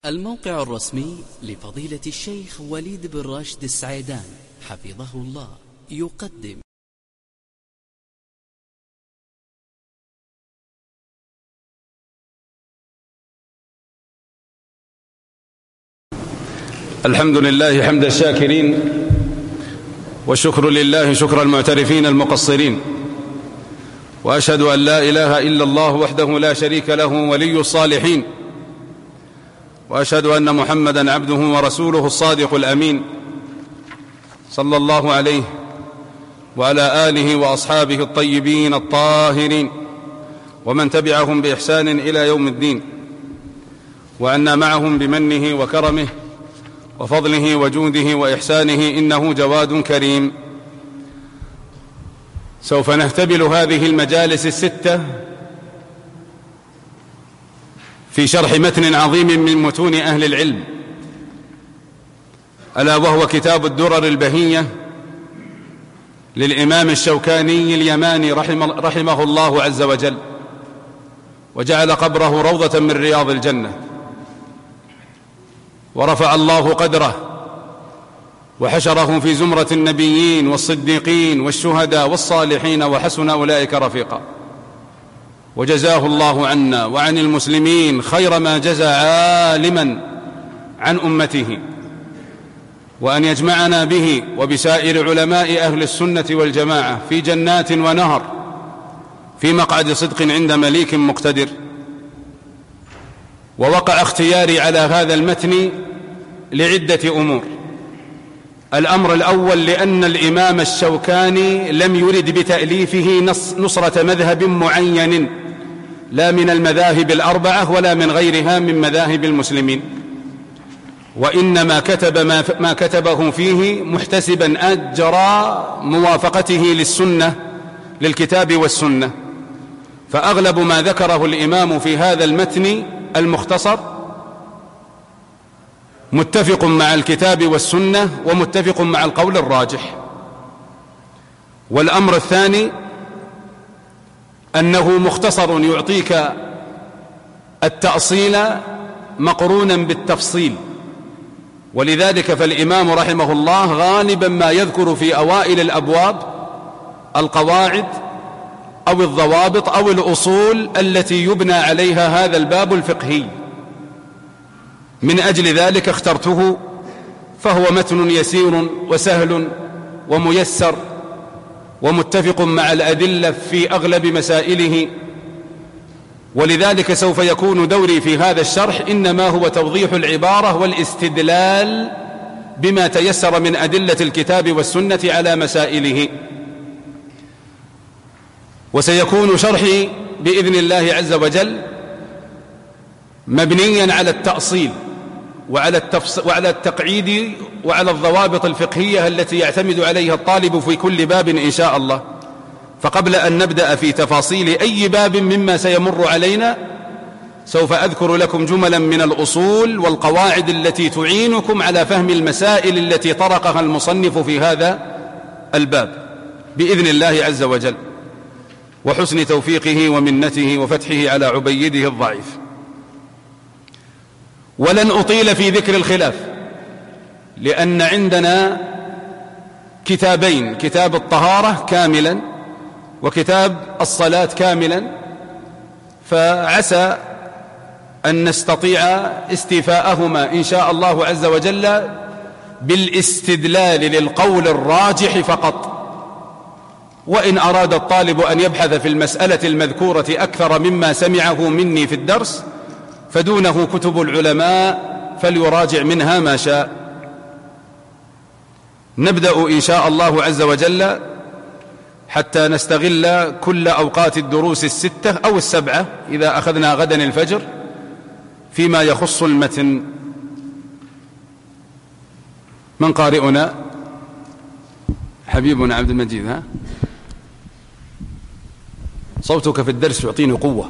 الموقع الرسمي لفضيلة الشيخ وليد بن راشد السعيدان حفظه الله يقدم. الحمد لله حمد الشاكرين، والشكر لله شكر المعترفين المقصرين، وأشهد أن لا إله إلا الله وحده لا شريك له ولي الصالحين، وأشهد أن محمدًا عبده ورسوله الصادق الأمين صلى الله عليه وعلى آله وأصحابه الطيبين الطاهرين ومن تبعهم بإحسان إلى يوم الدين، وعنا معهم بمنه وكرمه وفضله وجوده وإحسانه، إنه جواد كريم. سوف نهتبل هذه المجالس الستة في شرح متن عظيم من متون أهل العلم، ألا وهو كتاب الدرر البهية للإمام الشوكاني اليماني رحمه الله عز وجل، وجعل قبره روضة من رياض الجنة، ورفع الله قدره وحشره في زمرة النبيين والصديقين والشهداء والصالحين، وحسن أولئك رفيقا. وجزاه الله عنا وعن المسلمين خير ما جزى عالما عن أمته، وأن يجمعنا به وبسائر علماء أهل السنة والجماعة في جنات ونهر في مقعد صدق عند مليك مقتدر. ووقع اختياري على هذا المتن لعدة أمور. الأمر الأول، لأن الإمام الشوكاني لم يرد بتأليفه نصرة مذهب معين، لا من المذاهب الأربعة ولا من غيرها من مذاهب المسلمين، وإنما كتب ما كتبه فيه محتسبا أجر موافقته للسنة، للكتاب والسنة. فأغلب ما ذكره الإمام في هذا المتن المختصر متفق مع الكتاب والسنة ومتفق مع القول الراجح. والأمر الثاني أنه مختصر يعطيك التأصيل مقرونا بالتفصيل، ولذلك فالإمام رحمه الله غالبا ما يذكر في أوائل الأبواب القواعد أو الضوابط أو الأصول التي يبنى عليها هذا الباب الفقهي. من أجل ذلك اخترته، فهو متن يسير وسهل وميسر ومتفق مع الأدلة في أغلب مسائله، ولذلك سوف يكون دوري في هذا الشرح إنما هو توضيح العبارة والاستدلال بما تيسر من أدلة الكتاب والسنة على مسائله. وسيكون شرحي بإذن الله عز وجل مبنيا على التأصيل وعلى التقعيد وعلى الضوابط الفقهية التي يعتمد عليها الطالب في كل باب إن شاء الله. فقبل أن نبدأ في تفاصيل أي باب مما سيمر علينا، سوف أذكر لكم جملا من الأصول والقواعد التي تعينكم على فهم المسائل التي طرقها المصنف في هذا الباب بإذن الله عز وجل، وحسن توفيقه ومنته وفتحه على عبيده الضعيف. ولن أطيل في ذكر الخلاف، لأن عندنا كتابين، كتاب الطهارة كاملا وكتاب الصلاة كاملا، فعسى أن نستطيع استيفاءهما إن شاء الله عز وجل بالاستدلال للقول الراجح فقط. وإن أراد الطالب أن يبحث في المسألة المذكورة أكثر مما سمعه مني في الدرس، فدونه كتب العلماء فليراجع منها ما شاء. نبدأ إن شاء الله عز وجل حتى نستغل كل أوقات الدروس الستة أو السبعة إذا أخذنا غدا الفجر فيما يخص المتن. من قارئنا؟ حبيبنا عبد المجيد. ها، صوتك في الدرس يعطيني قوة.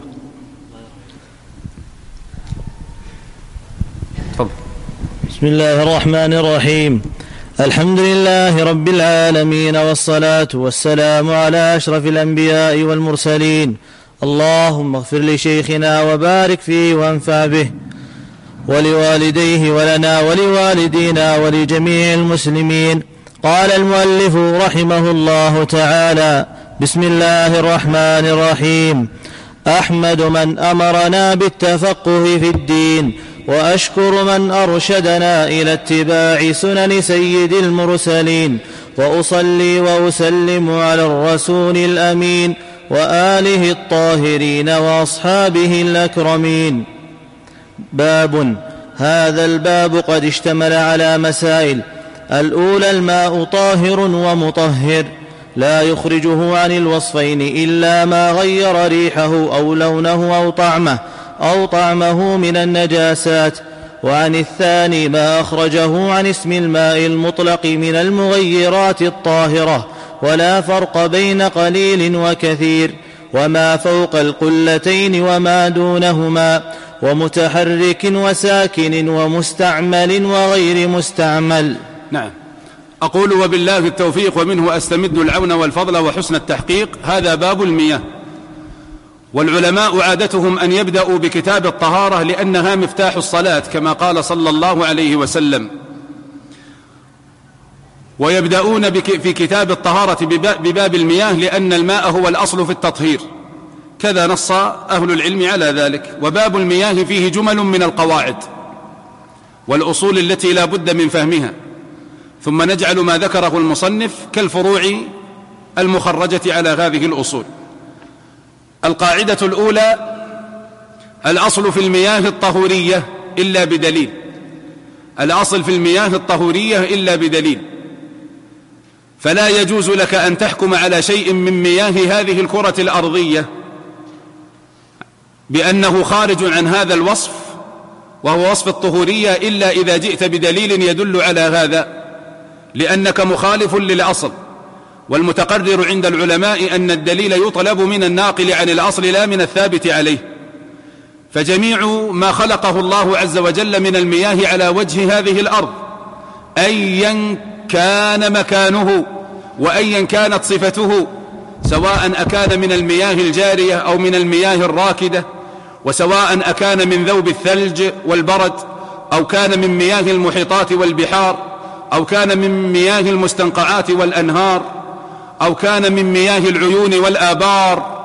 بسم الله الرحمن الرحيم. الحمد لله رب العالمين، والصلاة والسلام على أشرف الأنبياء والمرسلين. اللهم اغفر لشيخنا وبارك فيه وانفع به. ولوالديه ولنا ولوالدينا ولجميع المسلمين. قال المؤلف رحمه الله تعالى: بسم الله الرحمن الرحيم. أحمد من أمرنا بالتفقه في الدين، وأشكر من أرشدنا إلى اتباع سنن سيد المرسلين، وأصلي وأسلم على الرسول الأمين وآله الطاهرين وأصحابه الأكرمين. باب. هذا الباب قد اشتمل على مسائل. الأولى: الماء طاهر ومطهر، لا يخرجه عن الوصفين إلا ما غير ريحه أو لونه أو طعمه من النجاسات. وعن الثاني: ما أخرجه عن اسم الماء المطلق من المغيرات الطاهرة، ولا فرق بين قليل وكثير، وما فوق القلتين وما دونهما، ومتحرك وساكن ومستعمل وغير مستعمل. نعم. أقول وبالله التوفيق، ومنه أستمد العون والفضل وحسن التحقيق. هذا باب المياه، والعلماء عادتهم أن يبدأوا بكتاب الطهارة لأنها مفتاح الصلاة كما قال صلى الله عليه وسلم، ويبدأون في كتاب الطهارة بباب المياه لأن الماء هو الأصل في التطهير، كذا نص أهل العلم على ذلك. وباب المياه فيه جمل من القواعد والأصول التي لا بد من فهمها، ثم نجعل ما ذكره المصنف كالفروع المخرجة على هذه الأصول. القاعدة الأولى: الأصل في المياه الطهورية إلا بدليل. الأصل في المياه الطهورية إلا بدليل، فلا يجوز لك أن تحكم على شيء من مياه هذه الكرة الأرضية بأنه خارج عن هذا الوصف وهو وصف الطهورية إلا إذا جئت بدليل يدل على هذا، لأنك مخالف للأصل. والمتقرر عند العلماء أن الدليل يطلب من الناقل عن الأصل لا من الثابت عليه. فجميع ما خلقه الله عز وجل من المياه على وجه هذه الأرض أيا كان مكانه وأيا كانت صفته، سواء أكان من المياه الجارية أو من المياه الراكدة، وسواء أكان من ذوب الثلج والبرد، أو كان من مياه المحيطات والبحار، أو كان من مياه المستنقعات والأنهار، أو كان من مياه العيون والآبار،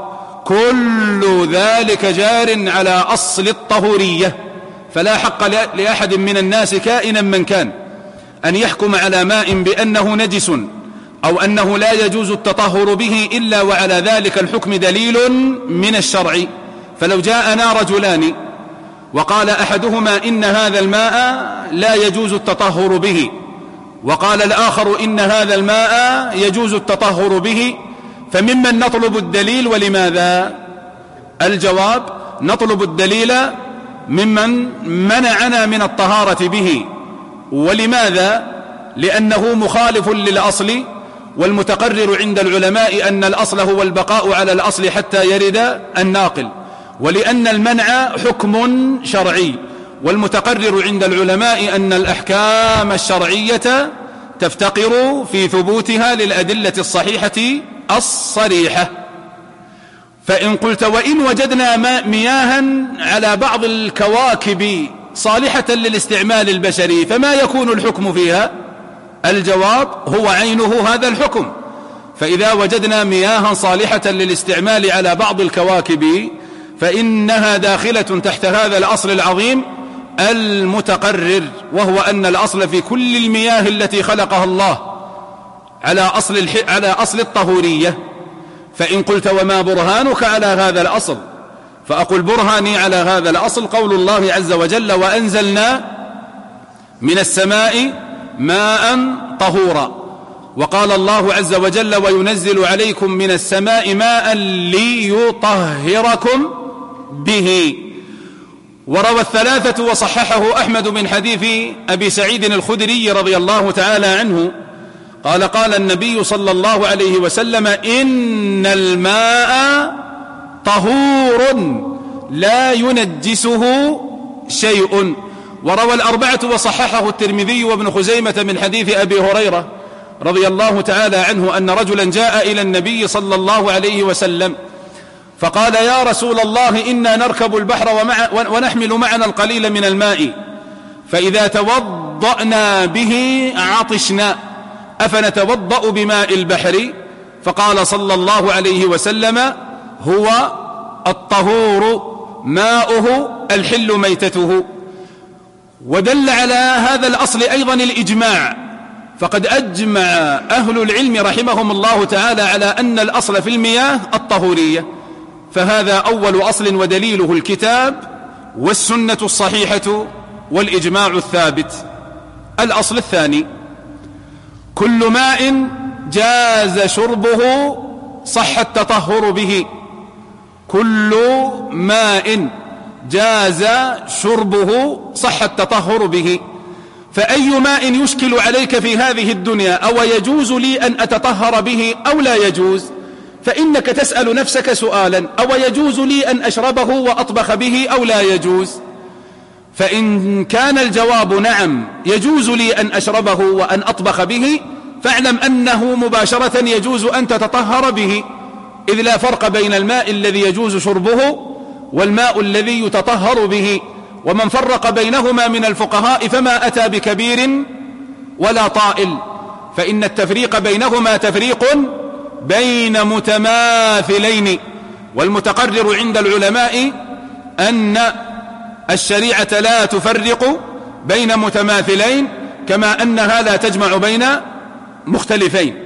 كل ذلك جار على أصل الطهورية. فلا حق لأحد من الناس كائنا من كان أن يحكم على ماء بأنه نجس أو أنه لا يجوز التطهر به إلا وعلى ذلك الحكم دليل من الشرع. فلو جاءنا رجلان وقال أحدهما إن هذا الماء لا يجوز التطهر به، وقال الآخر إن هذا الماء يجوز التطهر به، فممن نطلب الدليل ولماذا؟ الجواب: نطلب الدليل ممن منعنا من الطهارة به. ولماذا؟ لأنه مخالف للأصل، والمتقرر عند العلماء أن الأصل هو البقاء على الأصل حتى يرد الناقل، ولأن المنع حكم شرعي، والمتقرر عند العلماء أن الأحكام الشرعية تفتقر في ثبوتها للأدلة الصحيحة الصريحة. فإن قلت: وإن وجدنا مياها على بعض الكواكب صالحة للاستعمال البشري فما يكون الحكم فيها؟ الجواب: هو عينه هذا الحكم. فإذا وجدنا مياها صالحة للاستعمال على بعض الكواكب فإنها داخلة تحت هذا الأصل العظيم المتقرر، وهو أن الأصل في كل المياه التي خلقها الله على أصل الطهورية. فإن قلت: وما برهانك على هذا الأصل؟ فأقول: برهاني على هذا الأصل قول الله عز وجل: وأنزلنا من السماء ماء طهورا. وقال الله عز وجل: وينزل عليكم من السماء ماء ليطهركم به. وروى الثلاثة وصححه أحمد من حديث أبي سعيد الخدري رضي الله تعالى عنه قال: قال النبي صلى الله عليه وسلم: إن الماء طهور لا ينجسه شيء. وروى الأربعة وصححه الترمذي وابن خزيمة من حديث أبي هريرة رضي الله تعالى عنه أن رجلا جاء إلى النبي صلى الله عليه وسلم فقال: يا رسول الله، إنا نركب البحر ونحمل معنا القليل من الماء، فإذا توضأنا به عطشنا أفنتوضأ بماء البحر؟ فقال صلى الله عليه وسلم: هو الطهور ماؤه الحل ميتته. ودل على هذا الأصل أيضا الإجماع، فقد أجمع أهل العلم رحمهم الله تعالى على أن الأصل في المياه الطهورية، فهذا أول أصل ودليله الكتاب والسنة الصحيحة والإجماع الثابت. الأصل الثاني: كل ماء جاز شربه صح التطهر به. كل ماء جاز شربه صح التطهر به. فأي ماء يشكل عليك في هذه الدنيا أو يجوز لي أن أتطهر به أو لا يجوز، فإنك تسأل نفسك سؤالا: أو يجوز لي أن أشربه وأطبخ به أو لا يجوز؟ فإن كان الجواب نعم يجوز لي أن أشربه وأن أطبخ به، فاعلم أنه مباشرة يجوز أن تتطهر به، إذ لا فرق بين الماء الذي يجوز شربه والماء الذي يتطهر به. ومن فرق بينهما من الفقهاء فما أتى بكبير ولا طائل، فإن التفريق بينهما تفريق بين متماثلين. والمتقرر عند العلماء أن الشريعة لا تفرق بين متماثلين، كما أنها لا تجمع بين مختلفين.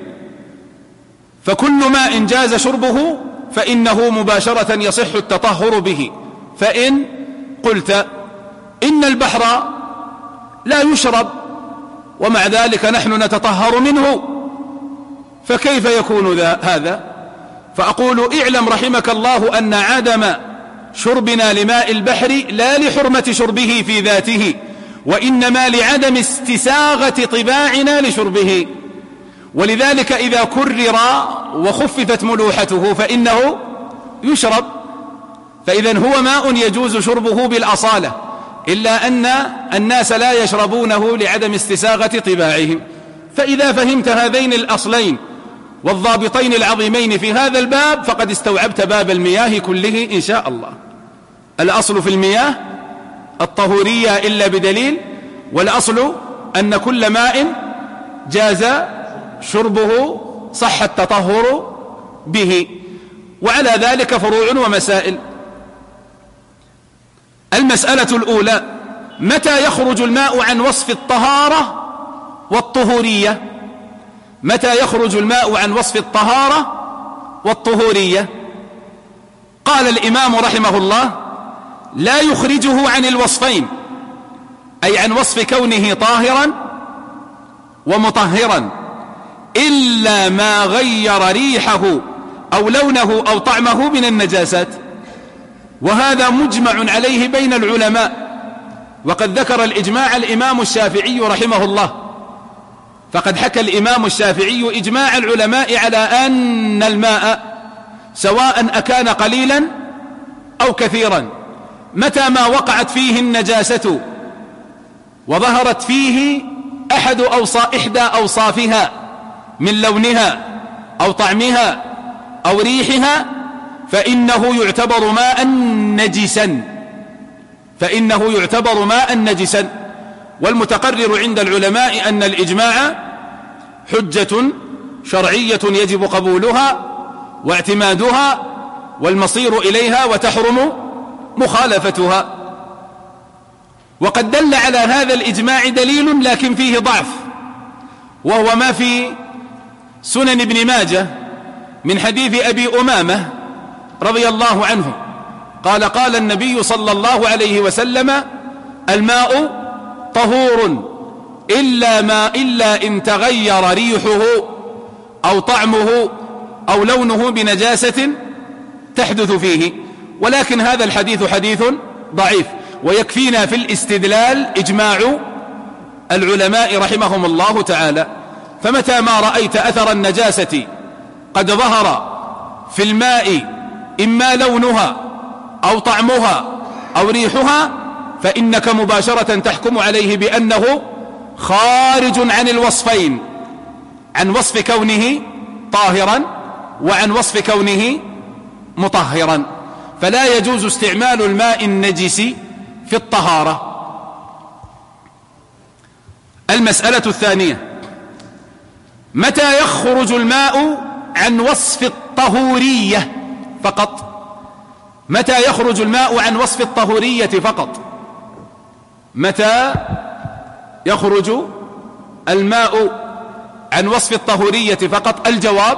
فكل ماء جاز شربه فإنه مباشرة يصح التطهر به. فإن قلت إن البحر لا يشرب ومع ذلك نحن نتطهر منه، فكيف يكون هذا؟ فأقول: اعلم رحمك الله أن عدم شربنا لماء البحر لا لحرمة شربه في ذاته، وإنما لعدم استساغة طباعنا لشربه. ولذلك إذا كرر وخففت ملوحته فإنه يشرب، فإذا هو ماء يجوز شربه بالأصالة، إلا أن الناس لا يشربونه لعدم استساغة طباعهم. فإذا فهمت هذين الأصلين والضابطين العظيمين في هذا الباب فقد استوعبت باب المياه كله إن شاء الله. الأصل في المياه الطهورية إلا بدليل، والأصل أن كل ماء جاز شربه صح التطهر به. وعلى ذلك فروع ومسائل. المسألة الأولى: متى يخرج الماء عن وصف الطهارة والطهورية؟ متى يخرج الماء عن وصف الطهارة والطهورية؟ قال الإمام رحمه الله: لا يخرجه عن الوصفين، أي عن وصف كونه طاهرا ومطهرا، إلا ما غير ريحه أو لونه أو طعمه من النجاسات. وهذا مجمع عليه بين العلماء، وقد ذكر الإجماع الإمام الشافعي رحمه الله. فقد حكى الإمام الشافعي إجماع العلماء على أن الماء سواء أكان قليلا أو كثيرا، متى ما وقعت فيه النجاسة وظهرت فيه إحدى أوصافها من لونها أو طعمها أو ريحها فإنه يعتبر ماء نجسا، فإنه يعتبر ماء نجسا. والمتقرر عند العلماء أن الإجماع حجة شرعية يجب قبولها واعتمادها والمصير إليها وتحرم مخالفتها. وقد دل على هذا الإجماع دليل لكن فيه ضعف، وهو ما في سنن ابن ماجه من حديث أبي أمامة رضي الله عنه قال: قال النبي صلى الله عليه وسلم: الماء طهور إلا إن تغير ريحه أو طعمه أو لونه بنجاسة تحدث فيه. ولكن هذا الحديث حديث ضعيف، ويكفينا في الاستدلال إجماع العلماء رحمهم الله تعالى. فمتى ما رأيت أثر النجاسة قد ظهر في الماء إما لونها أو طعمها أو ريحها فإنك مباشرة تحكم عليه بأنه خارج عن الوصفين، عن وصف كونه طاهرا وعن وصف كونه مطهرا. فلا يجوز استعمال الماء النجس في الطهارة. المسألة الثانية: متى يخرج الماء عن وصف الطهورية فقط؟ متى يخرج الماء عن وصف الطهورية فقط؟ متى يخرج الماء عن وصف الطهورية فقط؟ الجواب: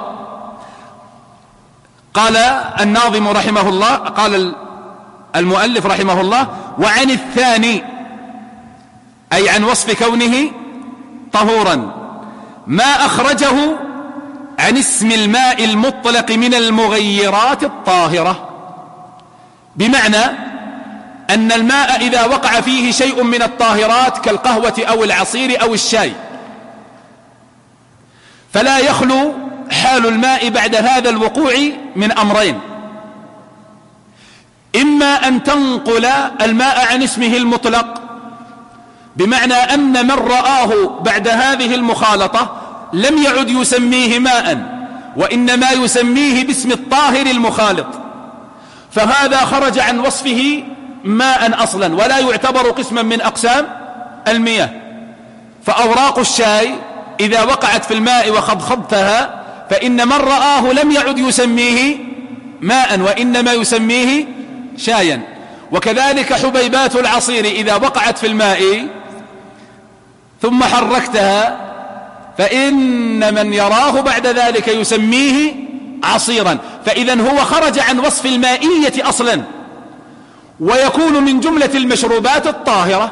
قال الناظم رحمه الله، قال المؤلف رحمه الله: وعن الثاني، أي عن وصف كونه طهورا، ما أخرجه عن اسم الماء المطلق من المغيرات الطاهرة. بمعنى أن الماء إذا وقع فيه شيء من الطاهرات كالقهوة أو العصير أو الشاي، فلا يخلو حال الماء بعد هذا الوقوع من أمرين: إما أن تنقل الماء عن اسمه المطلق، بمعنى أن من رآه بعد هذه المخالطة لم يعد يسميه ماء، وإنما يسميه باسم الطاهر المخالط، فهذا خرج عن وصفه ماء أصلا ولا يعتبر قسما من أقسام المياه. فأوراق الشاي إذا وقعت في الماء وخضخضتها فإن من رآه لم يعد يسميه ماء وإنما يسميه شايا. وكذلك حبيبات العصير إذا وقعت في الماء ثم حركتها فإن من يراه بعد ذلك يسميه عصيرا. فإذا هو خرج عن وصف المائية أصلا، ويكون من جملة المشروبات الطاهرة.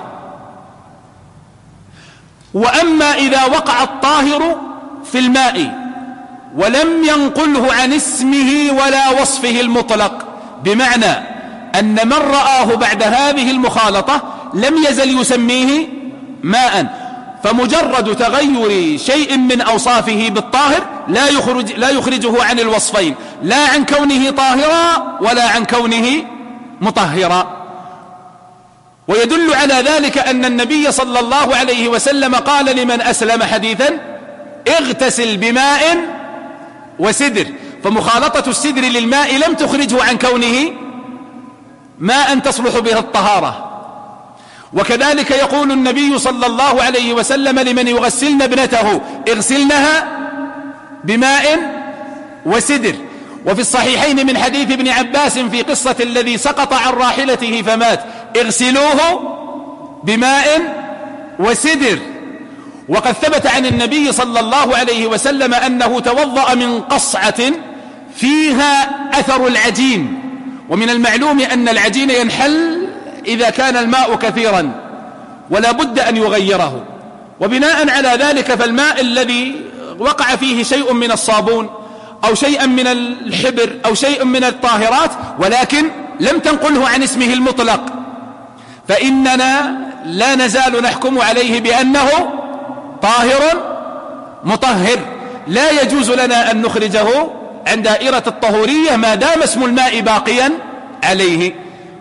وأما إذا وقع الطاهر في الماء ولم ينقله عن اسمه ولا وصفه المطلق، بمعنى أن من رآه بعد هذه المخالطة لم يزل يسميه ماء، فمجرد تغير شيء من أوصافه بالطاهر لا يخرجه عن الوصفين، لا عن كونه طاهرا ولا عن كونه مطهرا. ويدل على ذلك أن النبي صلى الله عليه وسلم قال لمن أسلم حديثا: اغتسل بماء وسدر. فمخالطة السدر للماء لم تخرجه عن كونه ماء تصلح به الطهارة. وكذلك يقول النبي صلى الله عليه وسلم لمن يغسلن ابنته: اغسلنها بماء وسدر. وفي الصحيحين من حديث ابن عباس في قصة الذي سقط عن راحلته فمات: اغسلوه بماء وسدر. وقد ثبت عن النبي صلى الله عليه وسلم أنه توضأ من قصعة فيها أثر العجين، ومن المعلوم أن العجين ينحل إذا كان الماء كثيرا ولا بد أن يغيره. وبناء على ذلك فالماء الذي وقع فيه شيء من الصابون أو شيء من الحبر أو شيء من الطاهرات ولكن لم تنقله عن اسمه المطلق، فإننا لا نزال نحكم عليه بأنه طاهر مطهر، لا يجوز لنا أن نخرجه عن دائرة الطهورية ما دام اسم الماء باقيا عليه.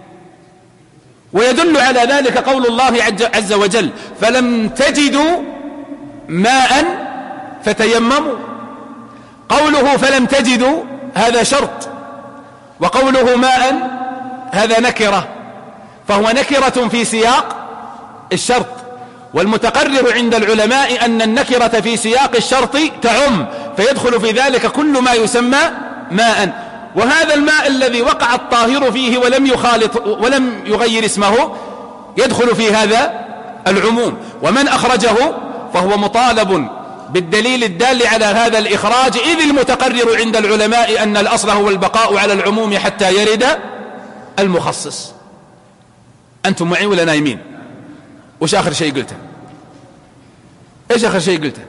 ويدل على ذلك قول الله عز وجل: فلم تجدوا ماء فتيمموا. قوله فلم تجدوا هذا شرط، وقوله ماء هذا نكرة، فهو نكرة في سياق الشرط. والمتقرر عند العلماء أن النكرة في سياق الشرط تعم، فيدخل في ذلك كل ما يسمى ماء. وهذا الماء الذي وقع الطاهر فيه ولم يخالط ولم يغير اسمه يدخل في هذا العموم. ومن أخرجه فهو مطالب بالدليل الدال على هذا الإخراج، إذ المتقرر عند العلماء أن الأصل هو البقاء على العموم حتى يرد المخصص. أنتم معي ولا نايمين؟ وش آخر شيء قلته؟ إيش آخر شيء قلته؟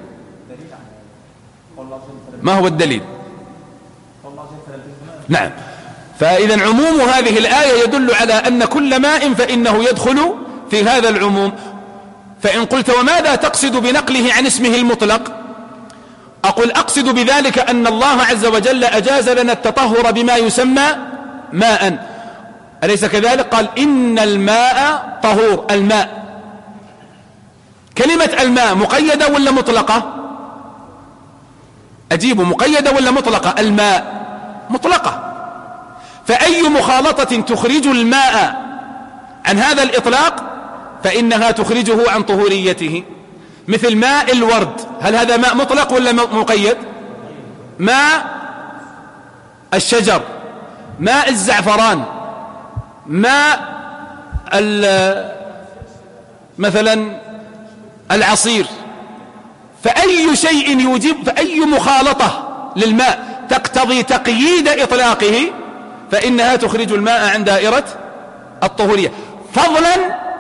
ما هو الدليل؟ نعم. فإذا عموم هذه الآية يدل على أن كل ماء فإنه يدخل في هذا العموم. فإن قلت وماذا تقصد بنقله عن اسمه المطلق؟ أقول أقصد بذلك أن الله عز وجل أجاز لنا التطهر بما يسمى ماء، أليس كذلك؟ قال: إن الماء طهور. الماء، كلمة الماء مقيدة ولا مطلقة؟ أجيب، مقيدة ولا مطلقة؟ الماء مطلقة. فأي مخالطة تخرج الماء عن هذا الإطلاق فإنها تخرجه عن طهوريته. مثل ماء الورد، هل هذا ماء مطلق ولا مقيد؟ ماء الشجر، ماء الزعفران، ماء مثلا العصير. فأي شيء فأي مخالطة للماء تقتضي تقييد إطلاقه فإنها تخرج الماء عن دائرة الطهورية، فضلا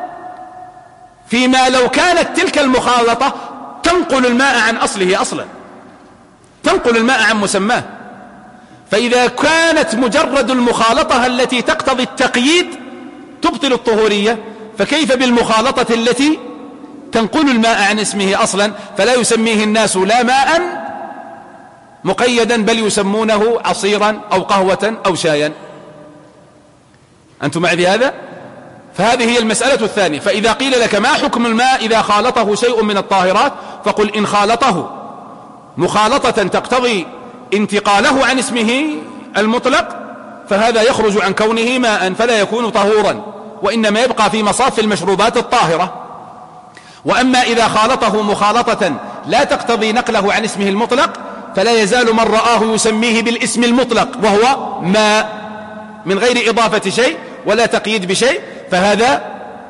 فيما لو كانت تلك المخالطة تنقل الماء عن أصله أصلا، تنقل الماء عن مسماه. فإذا كانت مجرد المخالطة التي تقتضي التقييد تبطل الطهورية، فكيف بالمخالطة التي تنقل الماء عن اسمه أصلا؟ فلا يسميه الناس لا ماء مقيدا بل يسمونه عصيرا أو قهوة أو شايا. أنتم معي في هذا؟ فهذه هي المسألة الثانية. فإذا قيل لك ما حكم الماء إذا خالطه شيء من الطاهرات، فقل إن خالطه مخالطة تقتضي انتقاله عن اسمه المطلق فهذا يخرج عن كونه ماء فلا يكون طهورا، وإنما يبقى في مصاف المشروبات الطاهرة. وأما إذا خالطه مخالطة لا تقتضي نقله عن اسمه المطلق فلا يزال من رآه يسميه بالاسم المطلق وهو ماء من غير إضافة شيء ولا تقييد بشيء، فهذا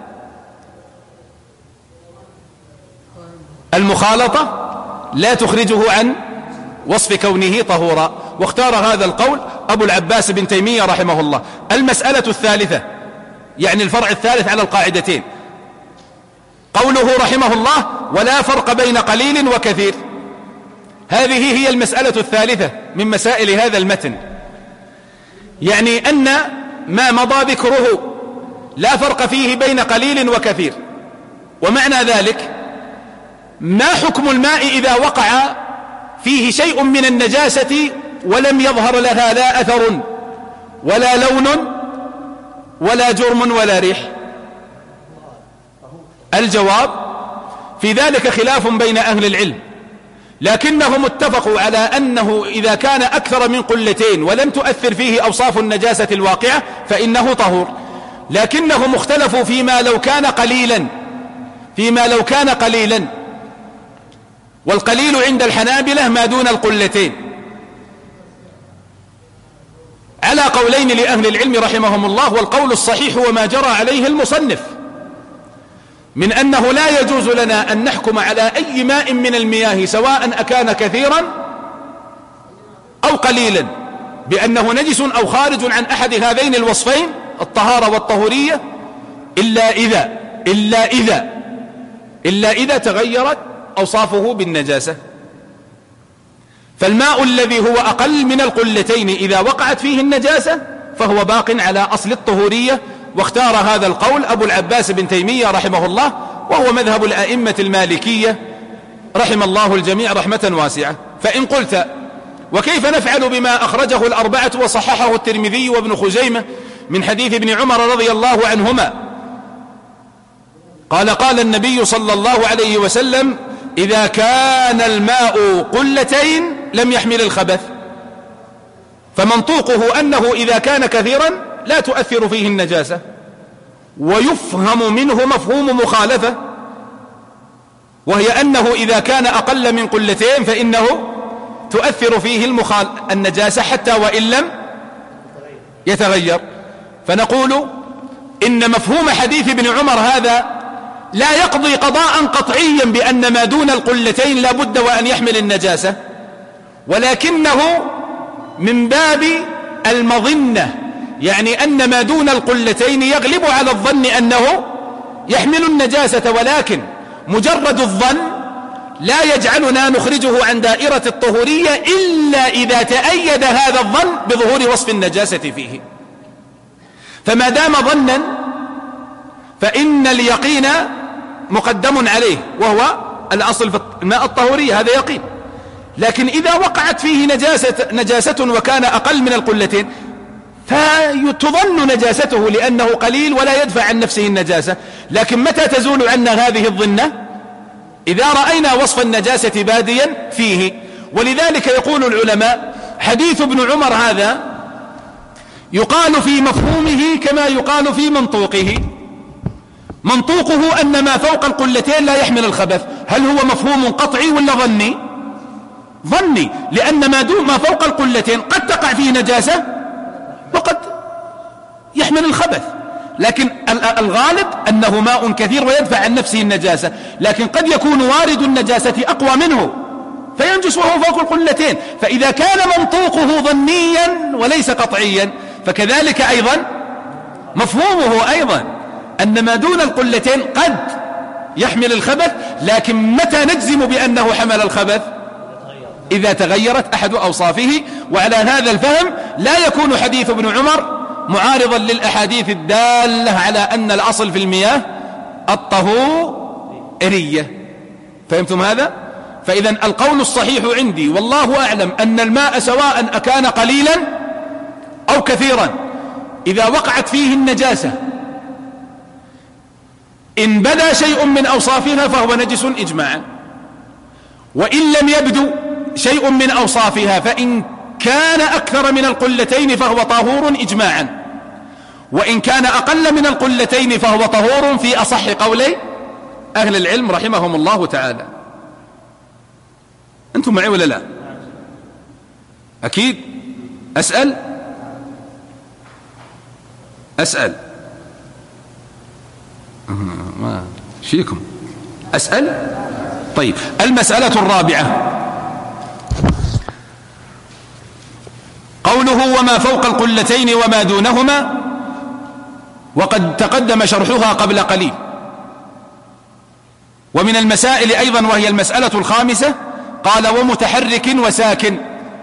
المخالطة لا تخرجه عن وصف كونه طهورا. واختار هذا القول أبو العباس بن تيمية رحمه الله. المسألة الثالثة، يعني الفرع الثالث على القاعدتين، قوله رحمه الله ولا فرق بين قليل وكثير. هذه هي المسألة الثالثة من مسائل هذا المتن، يعني أن ما مضى ذكره لا فرق فيه بين قليل وكثير. ومعنى ذلك ما حكم الماء إذا وقع فيه شيء من النجاسة ولم يظهر لها لا أثر ولا لون ولا جرم ولا ريح؟ الجواب في ذلك خلاف بين أهل العلم، لكنهم اتفقوا على أنه إذا كان أكثر من قلتين ولم تؤثر فيه أوصاف النجاسة الواقعة فإنه طهور. لكنهم اختلفوا فيما لو كان قليلا، والقليل عند الحنابلة ما دون القلتين، على قولين لأهل العلم رحمهم الله. والقول الصحيح وما جرى عليه المصنف من أنه لا يجوز لنا أن نحكم على أي ماء من المياه سواء أكان كثيرا أو قليلا بأنه نجس أو خارج عن أحد هذين الوصفين الطهارة والطهورية إلا إذا تغيرت أوصافه بالنجاسة. فالماء الذي هو أقل من القلتين إذا وقعت فيه النجاسة فهو باق على أصل الطهورية. واختار هذا القول أبو العباس بن تيمية رحمه الله، وهو مذهب الأئمة المالكية رحم الله الجميع رحمة واسعة. فإن قلت وكيف نفعل بما أخرجه الأربعة وصححه الترمذي وابن خزيمة من حديث ابن عمر رضي الله عنهما قال النبي صلى الله عليه وسلم إذا كان الماء قلتين لم يحمل الخبث، فمنطوقه أنه إذا كان كثيرا لا تؤثر فيه النجاسة، ويفهم منه مفهوم مخالفة، وهي أنه إذا كان أقل من قلتين فإنه تؤثر فيه النجاسة حتى وإن لم يتغير. فنقول إن مفهوم حديث ابن عمر هذا لا يقضي قضاء قطعيا بأن ما دون القلتين لا بد وأن يحمل النجاسة، ولكنه من باب المظنة، يعني أن ما دون القلتين يغلب على الظن أنه يحمل النجاسة، ولكن مجرد الظن لا يجعلنا نخرجه عن دائرة الطهورية إلا إذا تأيد هذا الظن بظهور وصف النجاسة فيه. فما دام ظنا فإن اليقين مقدم عليه، وهو الأصل في الماء الطهوري هذا يقين. لكن إذا وقعت فيه نجاسة وكان أقل من القلتين فتظن نجاسته لأنه قليل ولا يدفع عن نفسه النجاسة. لكن متى تزول عنا هذه الظنة؟ إذا رأينا وصف النجاسة باديا فيه. ولذلك يقول العلماء حديث ابن عمر هذا يقال في مفهومه كما يقال في منطوقه. منطوقه أن ما فوق القلتين لا يحمل الخبث، هل هو مفهوم قطعي ولا ظني؟ ظني، لأن ما فوق القلتين قد تقع فيه نجاسة وقد يحمل الخبث، لكن الغالب أنه ماء كثير ويدفع عن نفسه النجاسة، لكن قد يكون وارد النجاسة أقوى منه فينجس وهو فوق القلتين. فإذا كان منطوقه ظنيا وليس قطعيا فكذلك أيضا مفهومه أيضا أن ما دون القلتين قد يحمل الخبث، لكن متى نجزم بأنه حمل الخبث؟ إذا تغيرت أحد أوصافه. وعلى هذا الفهم لا يكون حديث ابن عمر معارضا للأحاديث الدالة على أن الأصل في المياه الطهورية. فهمتم هذا؟ فإذا القول الصحيح عندي والله أعلم أن الماء سواء أكان قليلا أو كثيرا إذا وقعت فيه النجاسة إن بدا شيء من أوصافها فهو نجس إجماعا، وإن لم يبدو شيء من أوصافها فإن كان أكثر من القلتين فهو طهور إجماعا، وإن كان أقل من القلتين فهو طهور في أصح قولي أهل العلم رحمهم الله تعالى. أنتم معي ولا لا؟ أكيد. أسأل ما فيكم أسأل. طيب، المسألة الرابعة قوله وما فوق القلتين وما دونهما، وقد تقدم شرحها قبل قليل. ومن المسائل أيضا وهي المسألة الخامسة قال ومتحرك وساكن،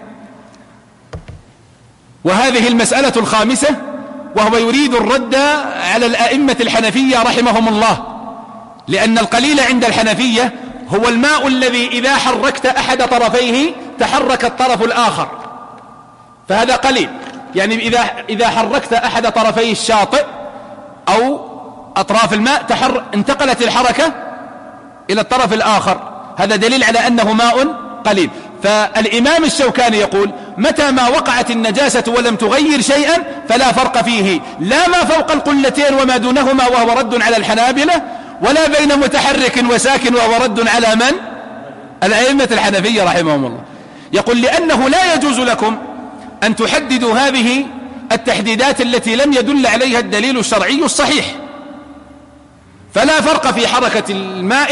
وهذه المسألة الخامسة وهو يريد الرد على الأئمة الحنفية رحمهم الله، لأن القليل عند الحنفية هو الماء الذي إذا حركت أحد طرفيه تحرك الطرف الآخر، فهذا قليل. يعني إذا حركت أحد طرفي الشاطئ أو أطراف الماء انتقلت الحركة إلى الطرف الآخر، هذا دليل على أنه ماء قليل. فالإمام الشوكاني يقول متى ما وقعت النجاسة ولم تغير شيئا فلا فرق فيه، لا ما فوق القلتين وما دونهما وهو رد على الحنابلة، ولا بين متحرك وساكن وهو رد على من؟ الأئمة الحنفية رحمهم الله. يقول لأنه لا يجوز لكم أن تحددوا هذه التحديدات التي لم يدل عليها الدليل الشرعي الصحيح، فلا فرق في حركة الماء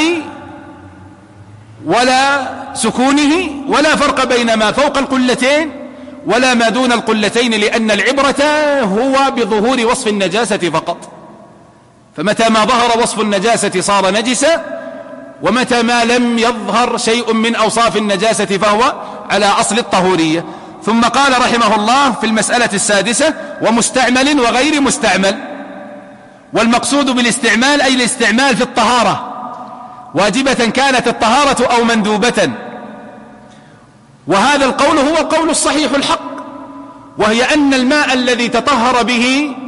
ولا سكونه، ولا فرق بين ما فوق القلتين ولا ما دون القلتين، لأن العبرة هو بظهور وصف النجاسة فقط. فمتى ما ظهر وصف النجاسة صار نجسا، ومتى ما لم يظهر شيء من أوصاف النجاسة فهو على أصل الطهورية. ثم قال رحمه الله في المسألة السادسة ومستعمل وغير مستعمل، والمقصود بالاستعمال أي الاستعمال في الطهارة، واجبة كانت الطهارة أو مندوبة. وهذا القول هو القول الصحيح الحق، وهي أن الماء الذي تطهر به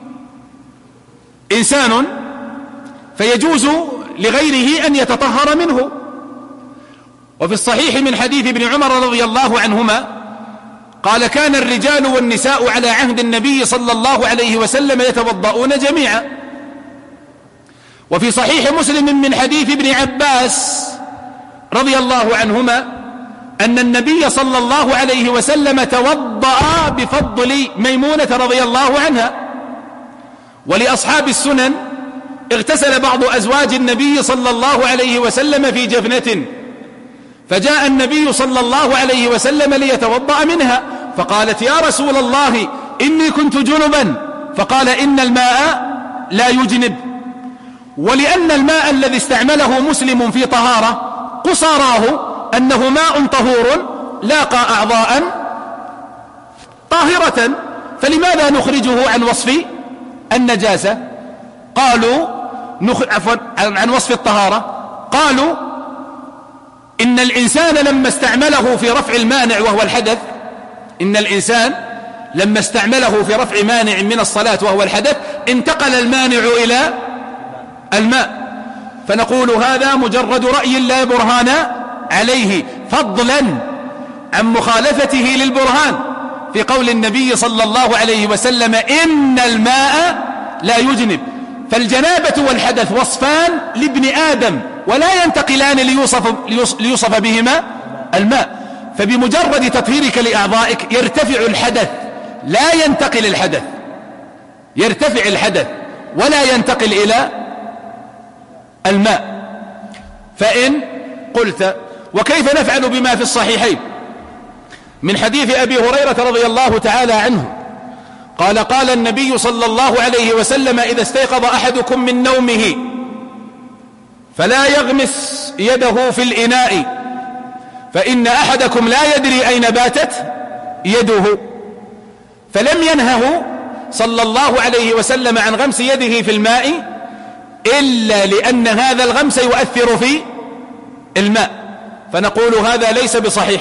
إنسان فيجوز لغيره أن يتطهر منه. وفي الصحيح من حديث ابن عمر رضي الله عنهما قال كان الرجال والنساء على عهد النبي صلى الله عليه وسلم يتوضؤون جميعا. وفي صحيح مسلم من حديث ابن عباس رضي الله عنهما أن النبي صلى الله عليه وسلم توضأ بفضل ميمونة رضي الله عنها. ولأصحاب السنن اغتسل بعض أزواج النبي صلى الله عليه وسلم في جفنة، فجاء النبي صلى الله عليه وسلم ليتوضأ منها، فقالت يا رسول الله إني كنت جنبا، فقال إن الماء لا يجنب. ولأن الماء الذي استعمله مسلم في طهارة قصاراه أنه ماء طهور لاقى أعضاء طاهرة، فلماذا نخرجه عن وصف النجاسة؟ قالوا عن وصف الطهارة. قالوا إن الإنسان لما استعمله في رفع المانع وهو الحدث، إن الإنسان لما استعمله في رفع مانع من الصلاة وهو الحدث انتقل المانع إلى الماء، فنقول هذا مجرد رأي لا برهان عليه، فضلا عن مخالفته للبرهان في قول النبي صلى الله عليه وسلم إن الماء لا يجنب. فالجنابة والحدث وصفان لابن آدم ولا ينتقلان ليوصف بهما الماء. فبمجرد تطهيرك لأعضائك يرتفع الحدث، لا ينتقل الحدث، يرتفع الحدث ولا ينتقل إلى الماء. فإن قلت وكيف نفعل بما في الصحيحين من حديث أبي هريرة رضي الله تعالى عنه قال قال النبي صلى الله عليه وسلم إذا استيقظ أحدكم من نومه فلا يغمس يده في الإناء فإن أحدكم لا يدري أين باتت يده. فلم ينهه صلى الله عليه وسلم عن غمس يده في الماء إلا لأن هذا الغمس يؤثر في الماء. فنقول هذا ليس بصحيح،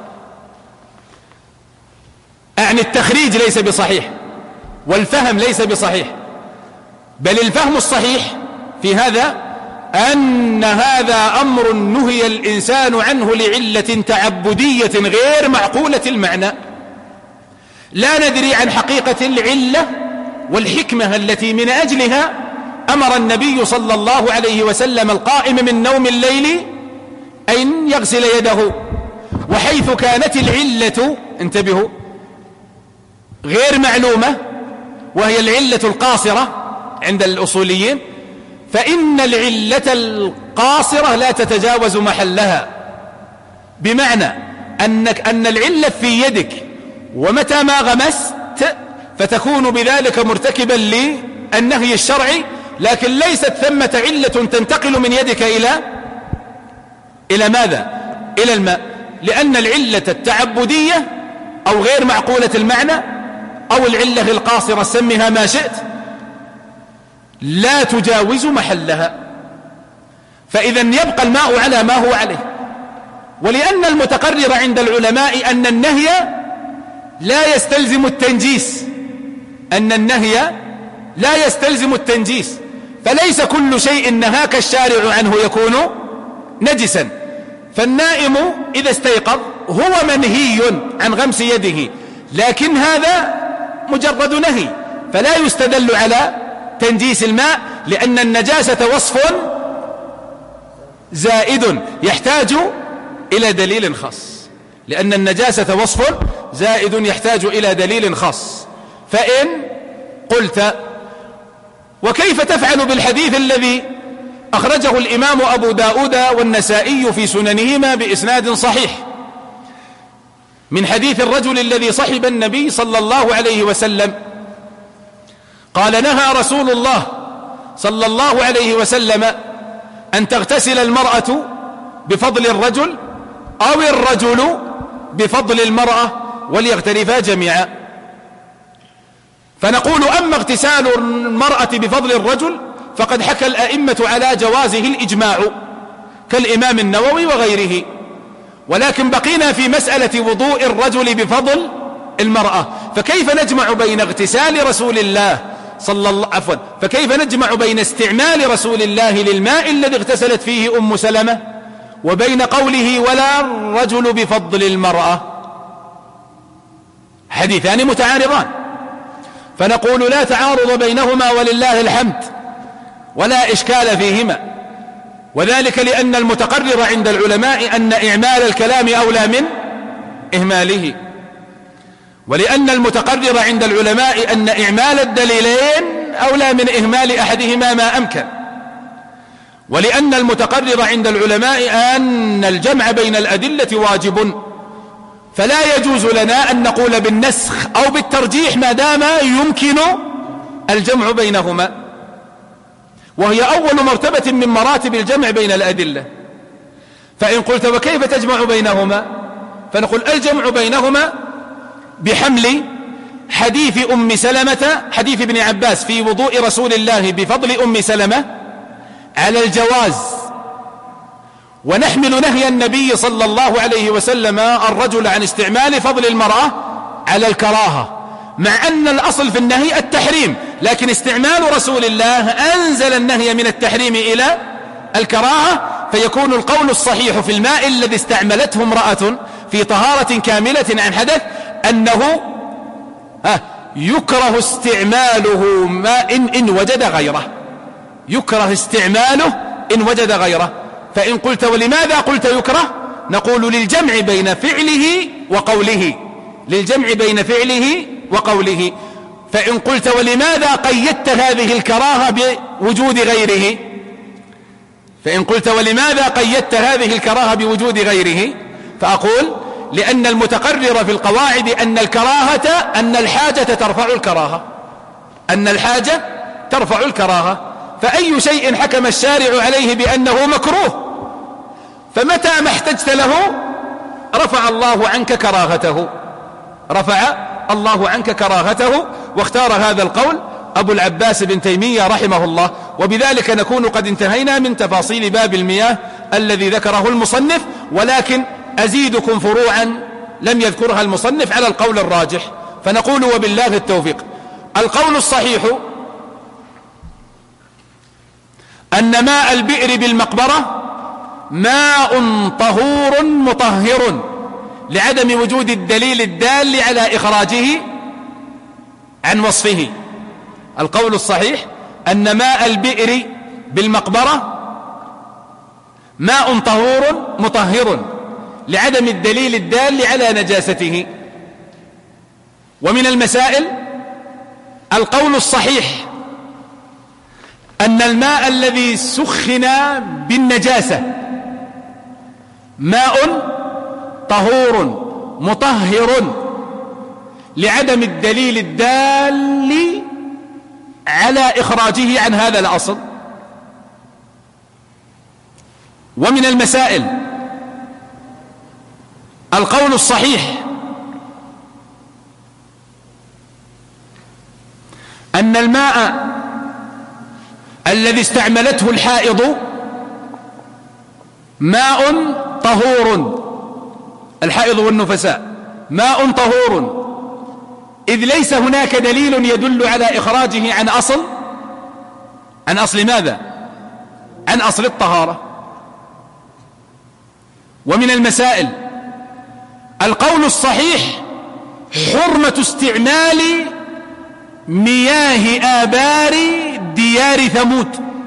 أعني التخريج ليس بصحيح والفهم ليس بصحيح، بل الفهم الصحيح في هذا أن هذا أمر نهي الإنسان عنه لعلة تعبدية غير معقولة المعنى، لا ندري عن حقيقة العلة والحكمة التي من أجلها أمر النبي صلى الله عليه وسلم القائم من نوم الليل أن يغسل يده. وحيث كانت العلة، انتبهوا، غير معلومة وهي العلة القاصرة عند الأصوليين، فإن العلة القاصرة لا تتجاوز محلها، بمعنى أن العلة في يدك ومتى ما غمست فتكون بذلك مرتكبا للنهي الشرعي، لكن ليست ثمة علة تنتقل من يدك إلى ماذا؟ إلى الماء، لأن العلة التعبدية أو غير معقولة المعنى أو العلة القاصرة سمها ما شئت لا تجاوز محلها، فإذا يبقى الماء على ما هو عليه. ولأن المتقرر عند العلماء أن النهي لا يستلزم التنجيس، أن النهي لا يستلزم التنجيس، فليس كل شيء نهاك الشارع عنه يكون نجسا. فالنائم إذا استيقظ هو منهي عن غمس يده، لكن هذا مجرد نهي، فلا يستدل على تنجيس الماء، لأن النجاسة وصف زائد يحتاج إلى دليل خاص، لأن النجاسة وصف زائد يحتاج إلى دليل خاص. فإن قلت وكيف تفعل بالحديث الذي أخرجه الإمام أبو داود والنسائي في سننهما بإسناد صحيح من حديث الرجل الذي صحب النبي صلى الله عليه وسلم قال نهى رسول الله صلى الله عليه وسلم أن تغتسل المرأة بفضل الرجل أو الرجل بفضل المرأة وليغترفا جميعا. فنقول أما اغتسال المرأة بفضل الرجل فقد حكى الأئمة على جوازه الإجماع كالإمام النووي وغيره، ولكن بقينا في مسألة وضوء الرجل بفضل المرأة. فكيف نجمع بين اغتسال رسول الله فكيف نجمع بين استعمال رسول الله للماء الذي اغتسلت فيه أم سلمة وبين قوله ولا الرجل بفضل المرأة؟ حديثان متعارضان، فنقول لا تعارض بينهما ولله الحمد ولا إشكال فيهما، وذلك لأن المتقرر عند العلماء أن إعمال الكلام أولى من إهماله، ولأن المتقرر عند العلماء أن إعمال الدليلين أولى من إهمال أحدهما ما أمكن، ولأن المتقرر عند العلماء أن الجمع بين الأدلة واجب، فلا يجوز لنا أن نقول بالنسخ أو بالترجيح ما دام يمكن الجمع بينهما، وهي أول مرتبة من مراتب الجمع بين الأدلة. فإن قلت وكيف تجمع بينهما؟ فنقول الجمع بينهما بحمل حديث أم سلمة، حديث ابن عباس في وضوء رسول الله بفضل أم سلمة على الجواز، ونحمل نهي النبي صلى الله عليه وسلم الرجل عن استعمال فضل المرأة على الكراهة، مع أن الأصل في النهي التحريم، لكن استعمال رسول الله أنزل النهي من التحريم إلى الكراهة، فيكون القول الصحيح في الماء الذي استعملته امرأة في طهارة كاملة عن حدث أنه يكره استعماله إن وجد غيره، يكره استعماله إن وجد غيره. فإن قلت ولماذا قلت يكره، نقول للجمع بين فعله وقوله، للجمع بين فعله وقوله. فإن قلت ولماذا قيدت هذه الكراهة بوجود غيره، فإن قلت ولماذا قيدت هذه الكراهة بوجود غيره، فأقول لأن المتقرر في القواعد أن الحاجة ترفع الكراهة، أن الحاجة ترفع الكراهة. فأي شيء حكم الشارع عليه بأنه مكروه، فمتى ما احتجت له رفع الله عنك كراهته، رفع الله عنك كراهته. واختار هذا القول أبو العباس بن تيمية رحمه الله. وبذلك نكون قد انتهينا من تفاصيل باب المياه الذي ذكره المصنف، ولكن أزيدكم فروعا لم يذكرها المصنف على القول الراجح، فنقول وبالله التوفيق. القول الصحيح أن ماء البئر بالمقبرة ماء طهور مطهر لعدم وجود الدليل الدال على إخراجه عن وصفه. القول الصحيح أن ماء البئر بالمقبرة ماء طهور مطهر لعدم الدليل الدال على نجاسته. ومن المسائل القول الصحيح أن الماء الذي سخن بالنجاسة ماء طهور مطهر لعدم الدليل الدال على إخراجه عن هذا الأصل. ومن المسائل القول الصحيح أن الماء الذي استعملته الحائض ماء طهور، الحائض والنفساء ماء طهور، إذ ليس هناك دليل يدل على إخراجه عن أصل ماذا؟ عن أصل الطهارة. ومن المسائل القول الصحيح حرمة استعمال مياه آبار ديار ثمود.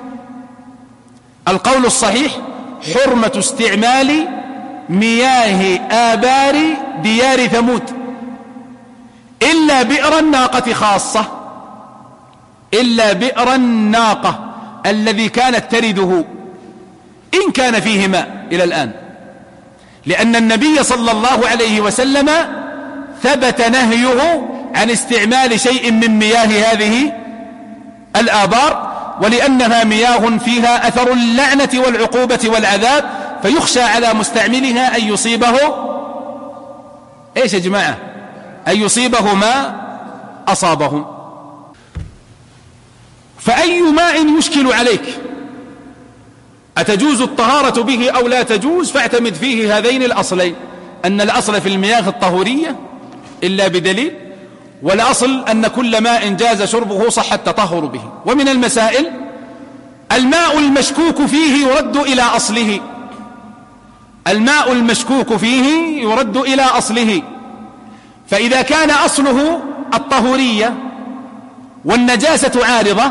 القول الصحيح حرمة استعمال مياه آبار ديار ثمود إلا بئر الناقة خاصة، إلا بئر الناقة الذي كانت ترده إن كان فيه ماء إلى الآن، لأن النبي صلى الله عليه وسلم ثبت نهيه عن استعمال شيء من مياه هذه الآبار، ولأنها مياه فيها أثر اللعنة والعقوبة والعذاب، فيخشى على مستعملها أن يصيبه إيش يا جماعة؟ أن يصيبه ما أصابهم. فأي ماء يشكل عليك أتجوز الطهارة به أو لا تجوز، فاعتمد فيه هذين الأصلين، أن الأصل في المياه الطهورية إلا بدليل، والأصل أن كل ماء جاز شربه صح التطهر به. ومن المسائل الماء المشكوك فيه يرد إلى أصله، الماء المشكوك فيه يرد إلى أصله، فإذا كان أصله الطهورية والنجاسة عارضة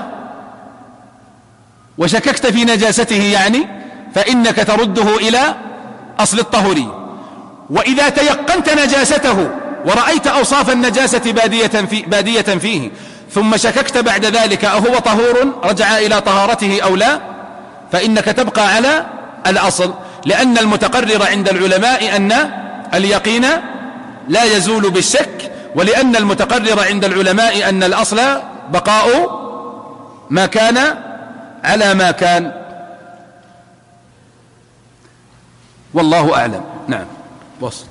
وشككت في نجاسته يعني، فإنك ترده إلى أصل الطهورية. وإذا تيقنت نجاسته ورأيت أوصاف النجاسة بادية فيه ثم شككت بعد ذلك أهو طهور رجع إلى طهارته أو لا، فإنك تبقى على الأصل، لأن المتقرر عند العلماء أن اليقين لا يزول بالشك، ولأن المتقرر عند العلماء أن الأصل بقاء ما كان على ما كان، والله أعلم. نعم وصل.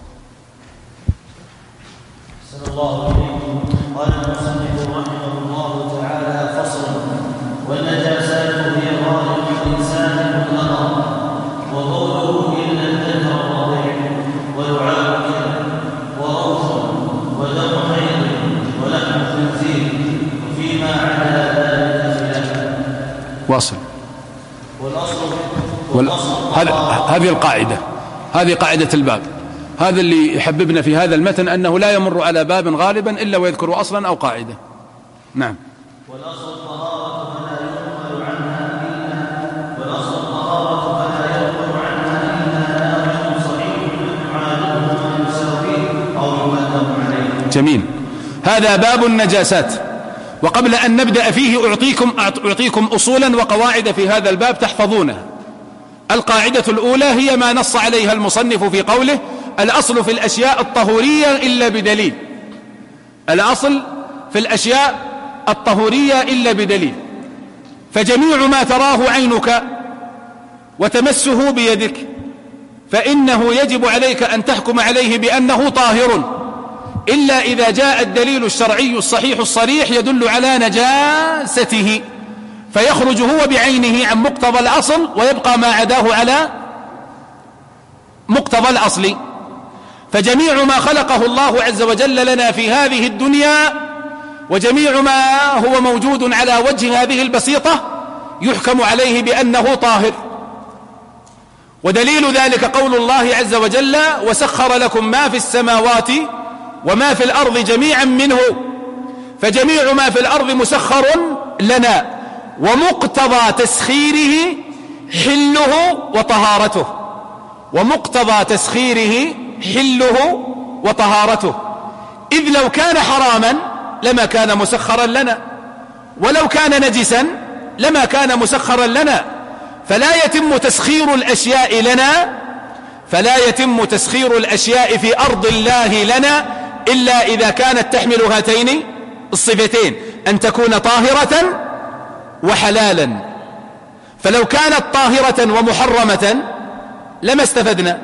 صلى الله عليه. قال المصنف رحمه الله تعالى: فصل. والنجاسات هي ظاهر الإنسان مطلقا، وقوله إلا الدم الرضيع ولعاب كلب وروث ودم حيض ولحم خنزير، وفيما عدا ذلك خلاف. واصل. والأصل هذه القاعدة، هذه قاعدة الباب، هذا اللي يحببنا في هذا المتن أنه لا يمر على باب غالبا إلا ويذكر أصلا أو قاعدة. نعم. والأصل الطهارة فلا ينقل عنها إلا والأصل الطهارة فلا ينقل جميل. هذا باب النجاسات، وقبل أن نبدأ فيه أعطيكم أصولا وقواعد في هذا الباب تحفظونها. القاعدة الأولى هي ما نص عليها المصنف في قوله: الأصل في الأشياء الطهورية إلا بدليل. الأصل في الأشياء الطهورية إلا بدليل. فجميع ما تراه عينك وتمسه بيدك فإنه يجب عليك أن تحكم عليه بأنه طاهر، إلا إذا جاء الدليل الشرعي الصحيح الصريح يدل على نجاسته، فيخرج هو بعينه عن مقتضى الأصل ويبقى ما عداه على مقتضى الأصل. فجميع ما خلقه الله عز وجل لنا في هذه الدنيا وجميع ما هو موجود على وجه هذه البسيطة يحكم عليه بأنه طاهر. ودليل ذلك قول الله عز وجل: وسخر لكم ما في السماوات وما في الأرض جميعا منه. فجميع ما في الأرض مسخر لنا، ومقتضى تسخيره حله وطهارته. ومقتضى تسخيره حله وطهارته، إذ لو كان حراما لما كان مسخرا لنا، ولو كان نجسا لما كان مسخرا لنا. فلا يتم تسخير الأشياء لنا، فلا يتم تسخير الأشياء في أرض الله لنا إلا إذا كانت تحمل هاتين الصفتين: أن تكون طاهرة وحلالا. فلو كانت طاهرة ومحرمة لما استفدنا.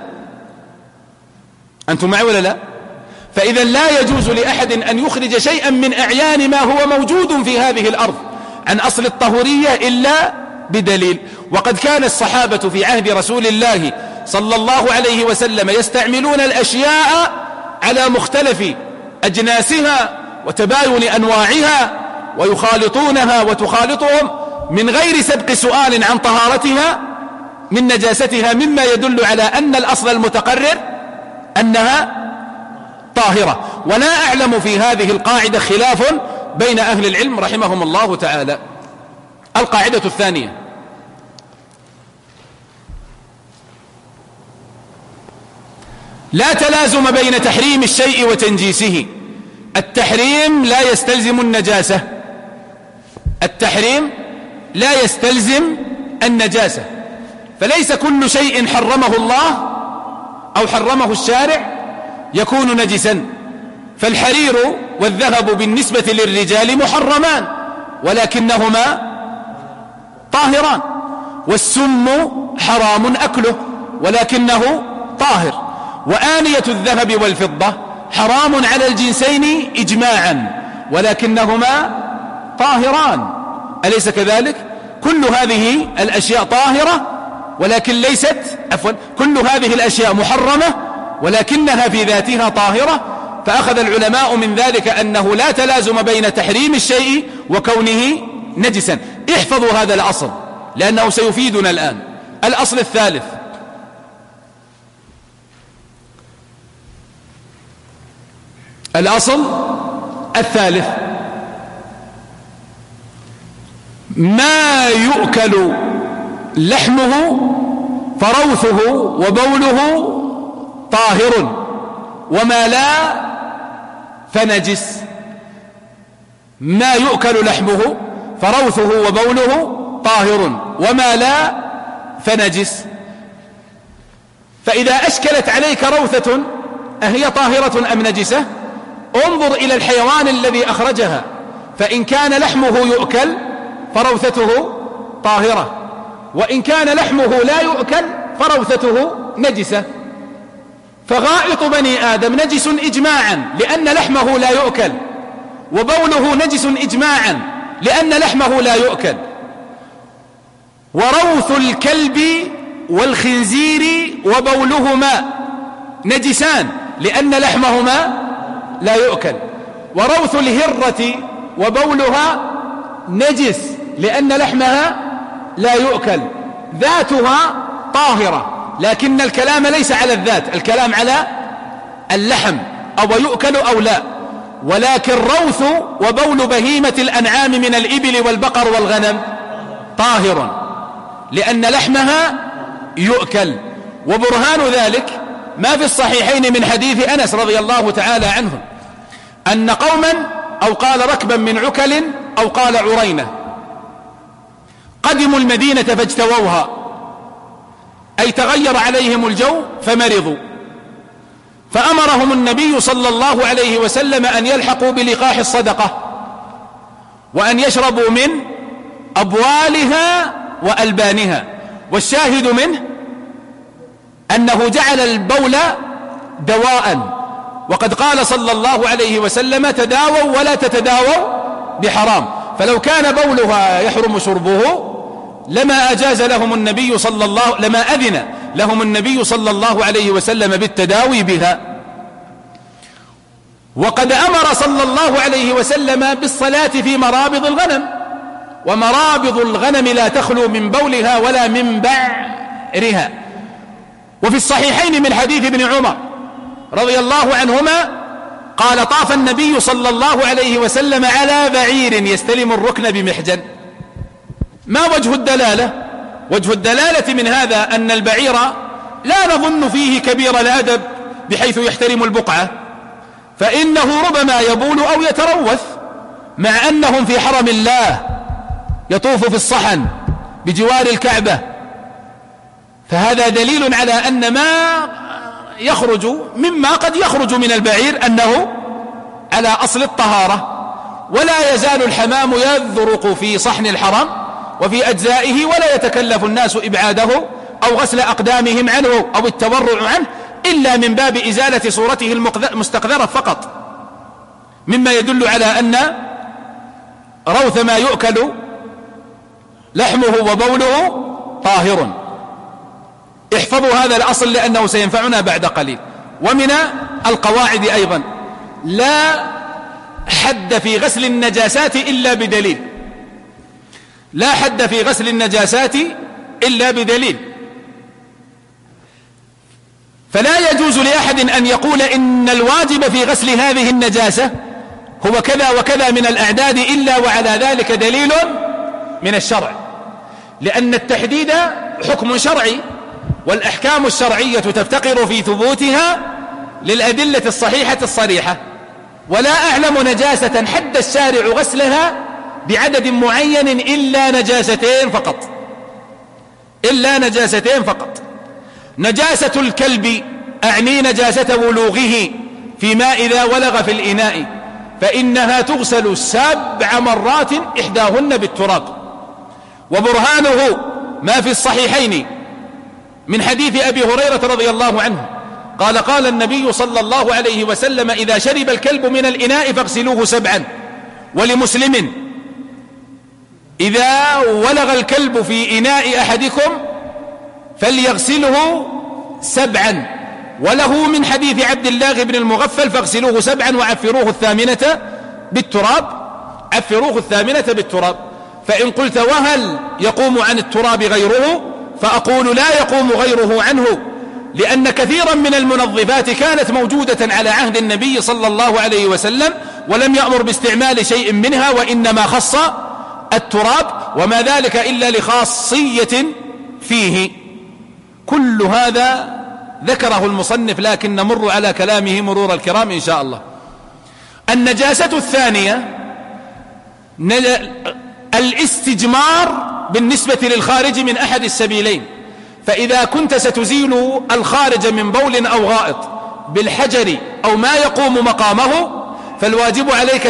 أنتم معي ولا لا؟ فإذا لا يجوز لأحد أن يخرج شيئا من أعيان ما هو موجود في هذه الأرض عن أصل الطهورية إلا بدليل. وقد كان الصحابة في عهد رسول الله صلى الله عليه وسلم يستعملون الأشياء على مختلف أجناسها وتباين أنواعها، ويخالطونها وتخالطهم من غير سبق سؤال عن طهارتها من نجاستها، مما يدل على أن الأصل المتقرر أنها طاهرة. ولا أعلم في هذه القاعدة خلاف بين أهل العلم رحمهم الله تعالى. القاعدة الثانية: لا تلازم بين تحريم الشيء وتنجيسه. التحريم لا يستلزم النجاسة. التحريم لا يستلزم النجاسة، فليس كل شيء حرمه الله أو حرمه الشارع يكون نجسا. فالحرير والذهب بالنسبة للرجال محرمان ولكنهما طاهران، والسم حرام أكله ولكنه طاهر، وآنية الذهب والفضة حرام على الجنسين إجماعا ولكنهما طاهران، أليس كذلك؟ كل هذه الأشياء طاهرة ولكن ليست كل هذه الأشياء محرمة ولكنها في ذاتها طاهرة. فأخذ العلماء من ذلك أنه لا تلازم بين تحريم الشيء وكونه نجسا. احفظوا هذا الأصل لأنه سيفيدنا الآن. الأصل الثالث: الأصل الثالث: ما يؤكل لحمه فروثه وبوله طاهر، وما لا فنجس. ما يؤكل لحمه فروثه وبوله طاهر، وما لا فنجس. فإذا أشكلت عليك روثة أهي طاهرة أم نجسة؟ انظر إلى الحيوان الذي أخرجها، فإن كان لحمه يؤكل فروثته طاهرة، وإن كان لحمه لا يؤكل فروثته نجسة. فغائط بني آدم نجس إجماعا لأن لحمه لا يؤكل، وبوله نجس إجماعا لأن لحمه لا يؤكل، وروث الكلب والخنزير وبولهما نجسان لأن لحمهما لا يؤكل، وروث الهرة وبولها نجس لأن لحمها لا يؤكل. ذاتها طاهرة، لكن الكلام ليس على الذات، الكلام على اللحم أو يؤكل أو لا. ولكن روث وبول بهيمة الأنعام من الإبل والبقر والغنم طاهر لأن لحمها يؤكل. وبرهان ذلك ما في الصحيحين من حديث أنس رضي الله تعالى عنه أن قوما أو قال ركبا من عكل أو قال عرينة قدموا المدينة فاجتووها، أي تغير عليهم الجو فمرضوا، فأمرهم النبي صلى الله عليه وسلم أن يلحقوا بلقاح الصدقة وأن يشربوا من أبوالها وألبانها. والشاهد منه أنه جعل البول دواء، وقد قال صلى الله عليه وسلم تداووا ولا تتداووا بحرام، فلو كان بولها يحرم شربه لما أذن لهم النبي صلى الله عليه وسلم بالتداوي بها. وقد أمر صلى الله عليه وسلم بالصلاة في مرابض الغنم، ومرابض الغنم لا تخلو من بولها ولا من بعرها. وفي الصحيحين من حديث ابن عمر رضي الله عنهما قال طاف النبي صلى الله عليه وسلم على بعير يستلم الركن بمحجن. ما وجه الدلالة؟ وجه الدلالة من هذا أن البعير لا نظن فيه كبير الأدب بحيث يحترم البقعة، فإنه ربما يبول أو يتروث، مع أنهم في حرم الله يطوف في الصحن بجوار الكعبة. فهذا دليل على أن ما يخرج مما قد يخرج من البعير أنه على أصل الطهارة. ولا يزال الحمام يذرق في صحن الحرم وفي أجزائه، ولا يتكلف الناس إبعاده أو غسل أقدامهم عنه أو التورع عنه إلا من باب إزالة صورته المستقذرة فقط، مما يدل على أن روث ما يؤكل لحمه وبوله طاهر. احفظوا هذا الأصل لأنه سينفعنا بعد قليل. ومن القواعد أيضا لا حد في غسل النجاسات إلا بدليل، لا حد في غسل النجاسات إلا بدليل. فلا يجوز لأحد أن يقول إن الواجب في غسل هذه النجاسة هو كذا وكذا من الأعداد إلا وعلى ذلك دليل من الشرع، لأن التحديد حكم شرعي، والأحكام الشرعية تفتقر في ثبوتها للأدلة الصحيحة الصريحة. ولا أعلم نجاسة حد الشارع غسلها بعدد معين إلا نجاستين فقط. نجاسة الكلب أعني نجاسة ولوغه في ماء إذا ولغ في الإناء، فإنها تغسل 7 مرات إحداهن بالتراب. وبرهانه ما في الصحيحين من حديث أبي هريرة رضي الله عنه قال قال النبي صلى الله عليه وسلم إذا شرب الكلب من الإناء فاغسلوه 7. ولمسلم إذا ولغ الكلب في إناء أحدكم فليغسله 7. وله من حديث عبد الله بن المغفل فاغسلوه 7 وعفروه 8 بالتراب. فإن قلت وهل يقوم عن التراب غيره؟ فأقول لا يقوم غيره عنه، لأن كثيرا من المنظفات كانت موجودة على عهد النبي صلى الله عليه وسلم ولم يأمر باستعمال شيء منها، وإنما خص التراب، وما ذلك إلا لخاصية فيه. كل هذا ذكره المصنف، لكن نمر على كلامه مرور الكرام إن شاء الله. النجاسة الثانية الاستجمار بالنسبة للخارج من أحد السبيلين. فإذا كنت ستزيل الخارج من بول أو غائط بالحجر أو ما يقوم مقامه فالواجب عليك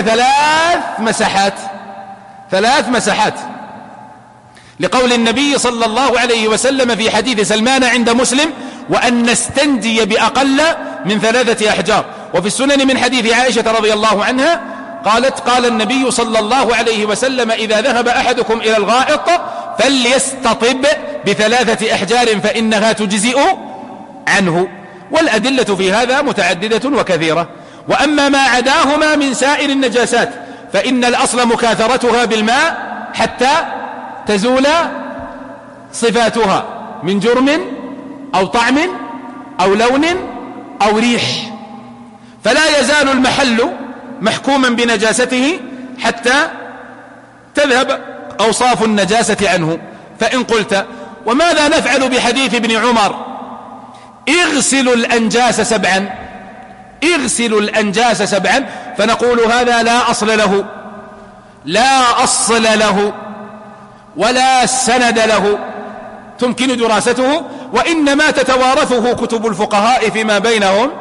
3 مسحات، لقول النبي صلى الله عليه وسلم في حديث سلمان عند مسلم وأن نستنجي بأقل من 3 أحجار. وفي السنن من حديث عائشة رضي الله عنها قالت قال النبي صلى الله عليه وسلم إذا ذهب أحدكم إلى الغائط فليستطب ب3 أحجار فإنها تجزئ عنه. والأدلة في هذا متعددة وكثيرة. وأما ما عداهما من سائر النجاسات فإن الأصل مكاثرتها بالماء حتى تزول صفاتها من جرم أو طعم أو لون أو ريح، فلا يزال المحل محكوما بنجاسته حتى تذهب أوصاف النجاسة عنه. فإن قلت وماذا نفعل بحديث ابن عمر اغسلوا الأنجاس 7؟ اغسلوا الأنجاس 7، فنقول هذا لا أصل له، لا أصل له ولا سند له تمكن دراسته، وإنما تتوارثه كتب الفقهاء فيما بينهم،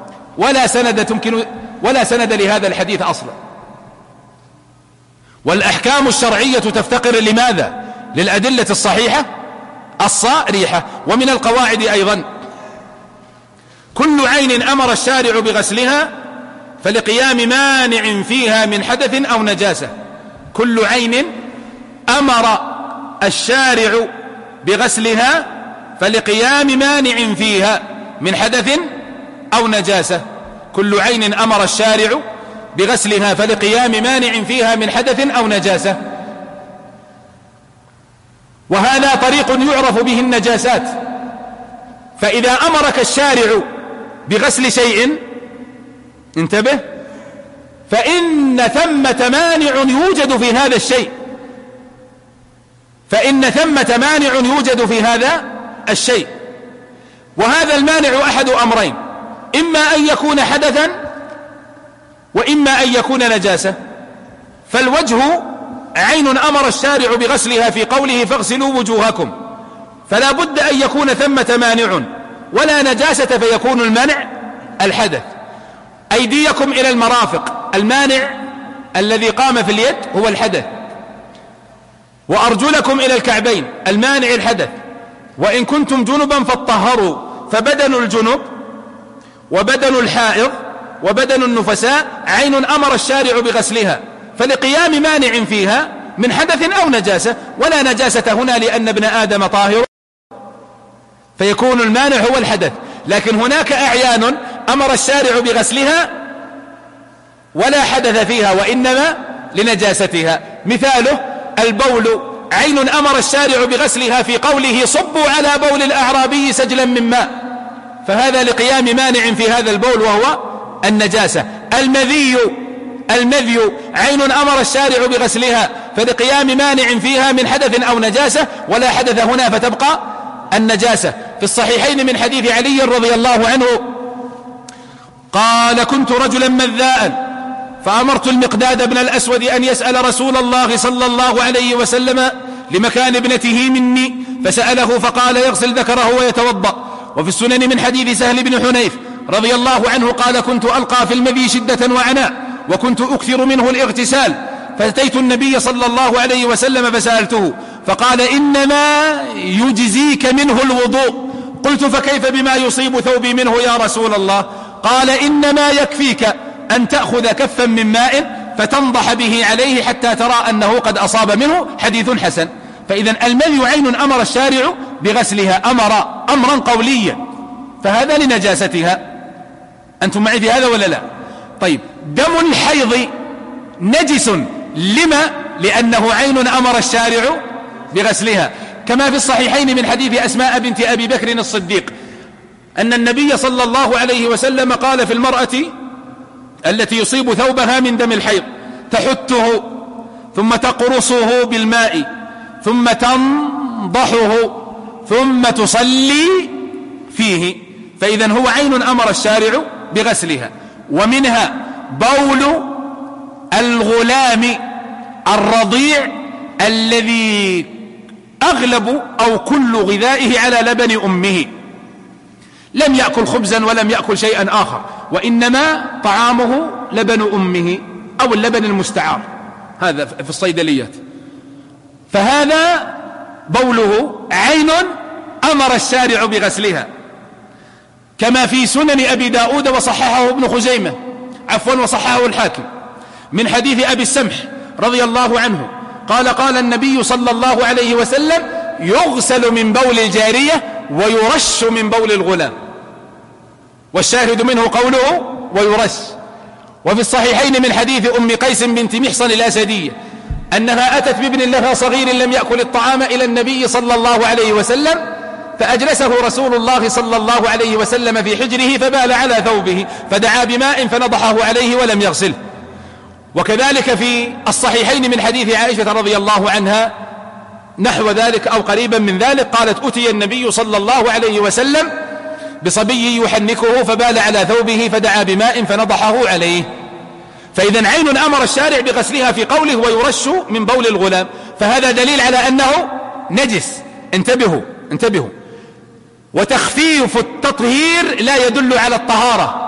ولا سند لهذا الحديث أصلا. والأحكام الشرعية تفتقر لماذا؟ للأدلة الصحيحة الصارحة. ومن القواعد أيضا: كل عين أمر الشارع بغسلها فلقيام مانع فيها من حدث أو نجاسة. كل عين أمر الشارع بغسلها فلقيام مانع فيها من حدث أو نجاسة. كل عين أمر الشارع بغسلها فلقيام مانع فيها من حدث أو نجاسة. وهذا طريق يعرف به النجاسات. فإذا أمرك الشارع بغسل شيء، انتبه، فإن ثمة مانع يوجد في هذا الشيء، فإن ثمة مانع يوجد في هذا الشيء. وهذا المانع أحد أمرين: إما أن يكون حدثا وإما أن يكون نجاسة. فالوجه عين أمر الشارع بغسلها في قوله فاغسلوا وجوهكم، فلا بد أن يكون ثمة مانع ولا نجاسة، فيكون المنع الحدث. أيديكم إلى المرافق، المانع الذي قام في اليد هو الحدث. وأرجلكم إلى الكعبين، المانع الحدث. وإن كنتم جنبا فاطهروا، فبدن الجنب وبدن الحائض وبدن النفساء عين أمر الشارع بغسلها فلقيام مانع فيها من حدث أو نجاسة. ولا نجاسة هنا لأن ابن آدم طاهر، فيكون المانع هو الحدث. لكن هناك أعيان أمر الشارع بغسلها ولا حدث فيها وإنما لنجاستها. مثاله البول، عين أمر الشارع بغسلها في قوله صبوا على بول الأعرابي سجلا من ماء، فهذا لقيام مانع في هذا البول وهو النجاسة. المذي عين أمر الشارع بغسلها فلقيام مانع فيها من حدث أو نجاسة، ولا حدث هنا فتبقى النجاسة. في الصحيحين من حديث علي رضي الله عنه قال: كنت رجلا مذاء فأمرت المقداد بن الأسود أن يسأل رسول الله صلى الله عليه وسلم لمكان ابنته مني، فسأله فقال يغسل ذكره ويتوضأ. وفي السنن من حديث سهل بن حنيف رضي الله عنه قال: كنت ألقى في المذي شدة وعناء وكنت أكثر منه الاغتسال، فأتيت النبي صلى الله عليه وسلم فسألته فقال: إنما يجزيك منه الوضوء. قلت: فكيف بما يصيب ثوبي منه يا رسول الله؟ قال: إنما يكفيك أن تأخذ كفا من ماء فتنضح به عليه حتى ترى أنه قد أصاب منه. حديث حسن. فإذا المذي عين أمر الشارع بغسلها، أمرا قوليا، فهذا لنجاستها. أنتم معي في هذا ولا لا؟ طيب، دم الحيض نجس، لما؟ لأنه عين أمر الشارع بغسلها، كما في الصحيحين من حديث أسماء بنت أبي بكر الصديق أن النبي صلى الله عليه وسلم قال في المرأة التي يصيب ثوبها من دم الحيض: تحته ثم تقرصه بالماء ثم تنضحه ثم تصلي فيه. فإذا هو عين أمر الشارع بغسلها. ومنها بول الغلام الرضيع الذي أغلب أو كل غذائه على لبن أمه، لم يأكل خبزا ولم يأكل شيئا آخر، وإنما طعامه لبن أمه أو اللبن المستعار، هذا في الصيدليات. فهذا بوله عين أمر الشارع بغسلها، كما في سنن أبي داود وصححه ابن خزيمة وصححه الحاكم من حديث أبي السمح رضي الله عنه قال: قال النبي صلى الله عليه وسلم: يغسل من بول الجارية ويرش من بول الغلام. والشاهد منه قوله ويرش. وفي الصحيحين من حديث أم قيس بنت محصن الأسدية أنها أتت بابن لها صغير لم يأكل الطعام إلى النبي صلى الله عليه وسلم، فأجلسه رسول الله صلى الله عليه وسلم في حجره فبال على ثوبه فدعا بماء فنضحه عليه ولم يغسله. وكذلك في الصحيحين من حديث عائشة رضي الله عنها نحو ذلك أو قريبا من ذلك، قالت: أتي النبي صلى الله عليه وسلم بصبي يحنكه فبال على ثوبه فدعا بماء فنضحه عليه. فإذا عين أمر الشارع بغسلها في قوله ويرش من بول الغلام، فهذا دليل على أنه نجس. انتبهوا. وتخفيف التطهير لا يدل على الطهارة،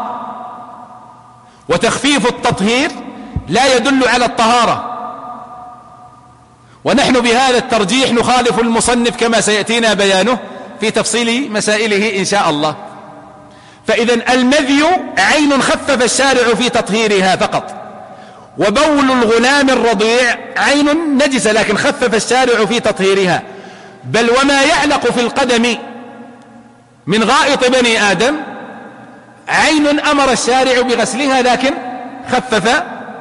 ونحن بهذا الترجيح نخالف المصنف كما سيأتينا بيانه في تفصيل مسائله إن شاء الله. فإذا المذي عين خفف الشارع في تطهيرها فقط، وبول الغلام الرضيع عين نجسة لكن خفف الشارع في تطهيرها. بل وما يعلق في القدم من غائط بني آدم عين أمر الشارع بغسلها لكن خفف،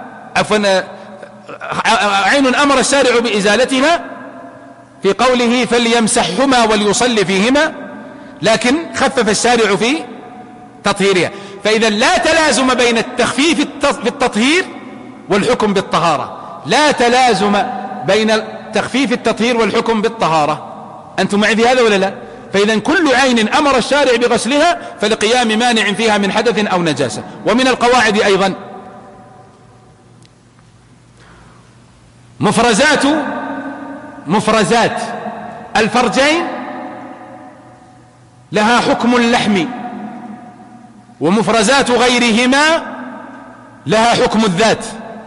عين أمر الشارع بإزالتها في قوله فليمسحهما وليصلي فيهما، لكن خفف الشارع في تطهيرها. فإذا لا تلازم بين التخفيف في التطهير والحكم بالطهارة، لا تلازم بين تخفيف التطهير والحكم بالطهارة. أنتم معي في هذا ولا لا؟ فإذا كل عين أمر الشارع بغسلها فلقيام مانع فيها من حدث أو نجاسة. ومن القواعد أيضا مفرزات الفرجين لها حكم اللحم، ومفرزات غيرهما لها حكم الذات.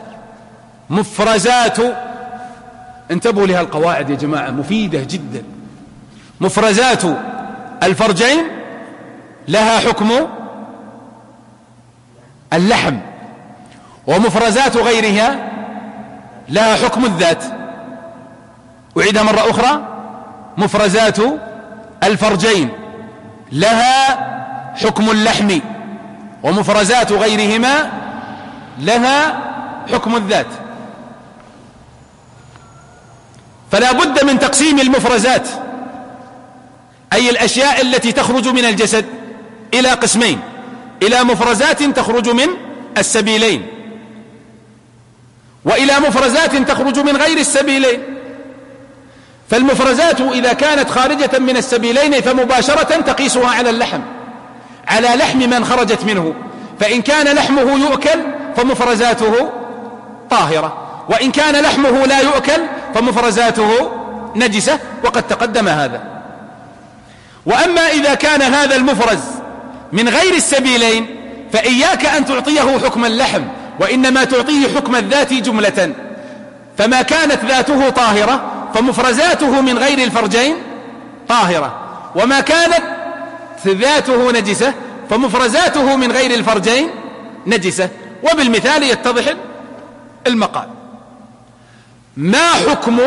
انتبهوا لها القواعد يا جماعة مفيدة جدا. مفرزات الفرجين لها حكم اللحم، ومفرزات غيرها لها حكم الذات. أعيدها مرة أخرى: مفرزات الفرجين لها حكم اللحم، ومفرزات غيرهما لها حكم الذات. فلا بد من تقسيم المفرزات، أي الأشياء التي تخرج من الجسد، إلى قسمين: إلى مفرزات تخرج من السبيلين، وإلى مفرزات تخرج من غير السبيلين. فالمفرزات إذا كانت خارجة من السبيلين فمباشرة تقيسها على اللحم، على لحم من خرجت منه، فإن كان لحمه يؤكل فمفرزاته طاهرة، وإن كان لحمه لا يؤكل فمفرزاته نجسة، وقد تقدم هذا. وأما إذا كان هذا المفرز من غير السبيلين فإياك أن تعطيه حكم اللحم، وإنما تعطيه حكم الذات جملة. فما كانت ذاته طاهرة فمفرزاته من غير الفرجين طاهرة، وما كانت ذاته نجسة فمفرزاته من غير الفرجين نجسة. وبالمثال يتضح المقال. ما حكم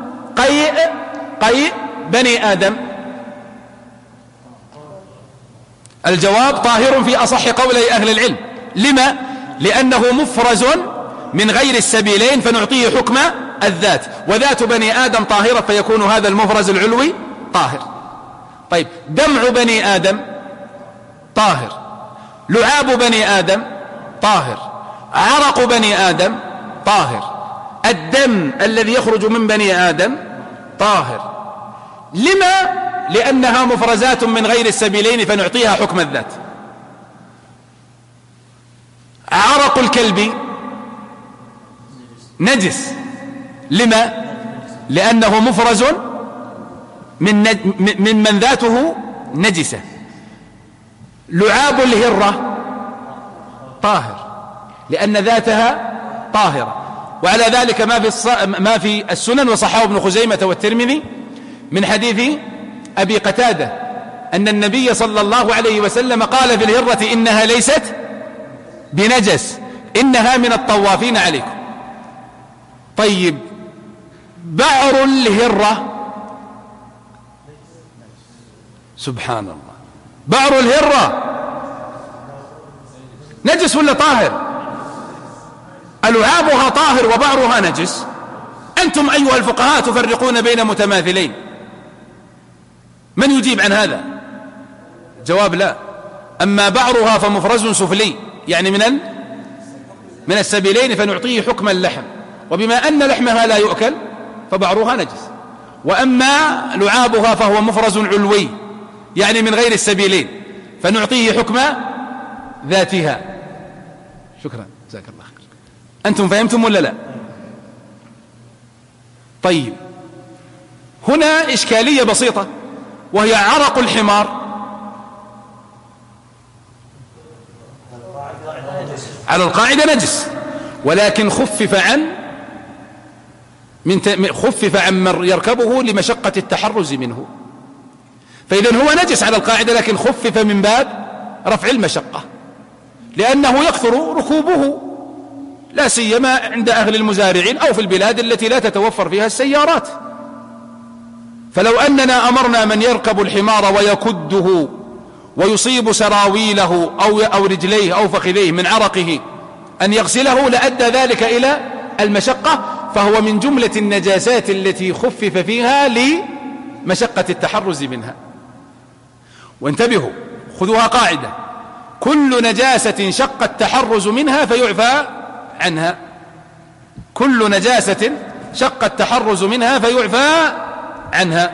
قيء بني آدم؟ الجواب: طاهر في أصح قولي أهل العلم. لما؟ لأنه مفرز من غير السبيلين فنعطيه حكم الذات، وذات بني آدم طاهرة فيكون هذا المفرز العلوي طاهر. طيب، دمع بني آدم طاهر، لعاب بني آدم طاهر، عرق بني آدم طاهر، الدم الذي يخرج من بني آدم طاهر. لما؟ لأنها مفرزات من غير السبيلين فنعطيها حكم الذات. عرق الكلب نجس. لما؟ لأنه مفرز من ذاته نجسة. لعاب الهرة طاهر لأن ذاتها طاهرة. وعلى ذلك ما في السنن وصححه ابن خزيمة والترمذي من حديث أبي قتادة أن النبي صلى الله عليه وسلم قال في الهرة: إنها ليست بنجس، إنها من الطوافين عليكم. طيب، بعر الهرة، سبحان الله، بعر الهرة نجس ولا طاهر؟ ألعابها طاهر وبعرها نجس؟ أنتم أيها الفقهاء تفرقون بين متماثلين، من يجيب عن هذا؟ جواب: لا. أما بعرها فمفرز سفلي، يعني من السبيلين فنعطيه حكم اللحم، وبما أن لحمها لا يؤكل فبعرها نجس. وأما لعابها فهو مفرز علوي، يعني من غير السبيلين، فنعطيه حكم ذاتها. شكرا، جزاك الله خير. أنتم فهمتم ولا لا؟ طيب، هنا إشكالية بسيطة، وهي عرق الحمار على القاعدة نجس، ولكن خفف عن من يركبه لمشقة التحرز منه. فإذا هو نجس على القاعدة، لكن خفف من باب رفع المشقة، لأنه يكثر ركوبه، لا سيما عند أهل المزارعين أو في البلاد التي لا تتوفر فيها السيارات. فلو أننا أمرنا من يركب الحمار ويكده ويصيب سراويله أو رجليه أو فخذيه من عرقه أن يغسله لأدى ذلك إلى المشقة، فهو من جملة النجاسات التي خفف فيها لمشقة التحرز منها. وانتبهوا، خذوها قاعدة: كل نجاسة شق التحرز منها فيعفى عنها. كل نجاسة شق التحرز منها فيعفى عنها.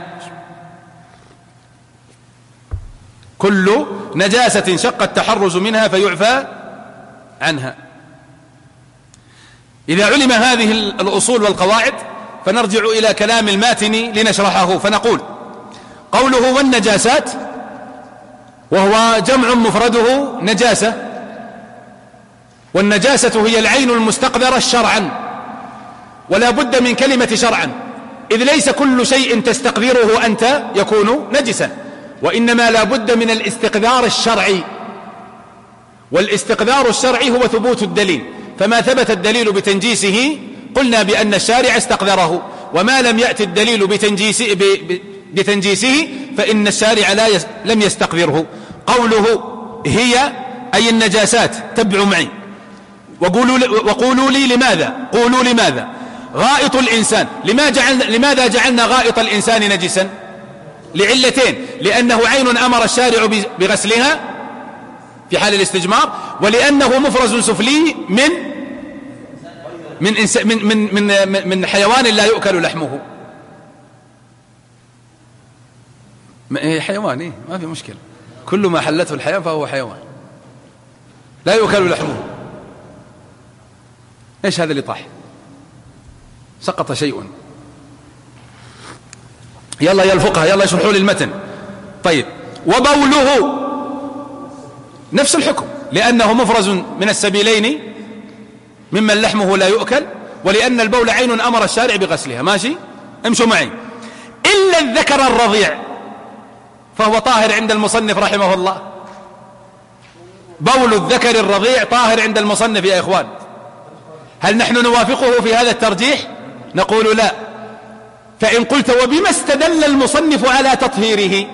كل نجاسة شق التحرز منها فيعفى عنها. إذا علم هذه الأصول والقواعد فنرجع إلى كلام الماتن لنشرحه، فنقول: قوله والنجاسات، وهو جمع مفرده نجاسة، والنجاسة هي العين المستقذرة شرعا، ولا بد من كلمة شرعا، إذ ليس كل شيء تستقذره أنت يكون نجسا، وإنما لا بد من الاستقذار الشرعي، والاستقذار الشرعي هو ثبوت الدليل، فما ثبت الدليل بتنجيسه قلنا بأن الشارع استقذره، وما لم يأتي الدليل بتنجيسه فإن الشارع لم يستقذره. قوله هي أي النجاسات، تبعوا معي وقولوا لي لماذا، قولوا لماذا غائط الإنسان، لماذا جعلنا غائط الإنسان نجسا؟ لعلتين: لأنه عين أمر الشارع بغسلها في حال الاستجمار، ولأنه مفرز سفلي من حيوان لا يؤكل لحمه. حيوان، ما في مشكلة، كل ما حلته الحياة فهو حيوان لا يؤكل لحمه. ايش هذا اللي طاح؟ سقط شيء. يلا يا الفقهاء، يلا يشرحوا لي المتن. طيب، وبوله نفس الحكم، لأنه مفرز من السبيلين ممن لحمه لا يؤكل، ولأن البول عين أمر الشارع بغسلها. ماشي، امشوا معي. إلا الذكر الرضيع فهو طاهر عند المصنف رحمه الله. بول الذكر الرضيع طاهر عند المصنف يا إخوان. هل نحن نوافقه في هذا الترجيح؟ نقول لا. فإن قلت: وبما استدل المصنف على تطهيره؟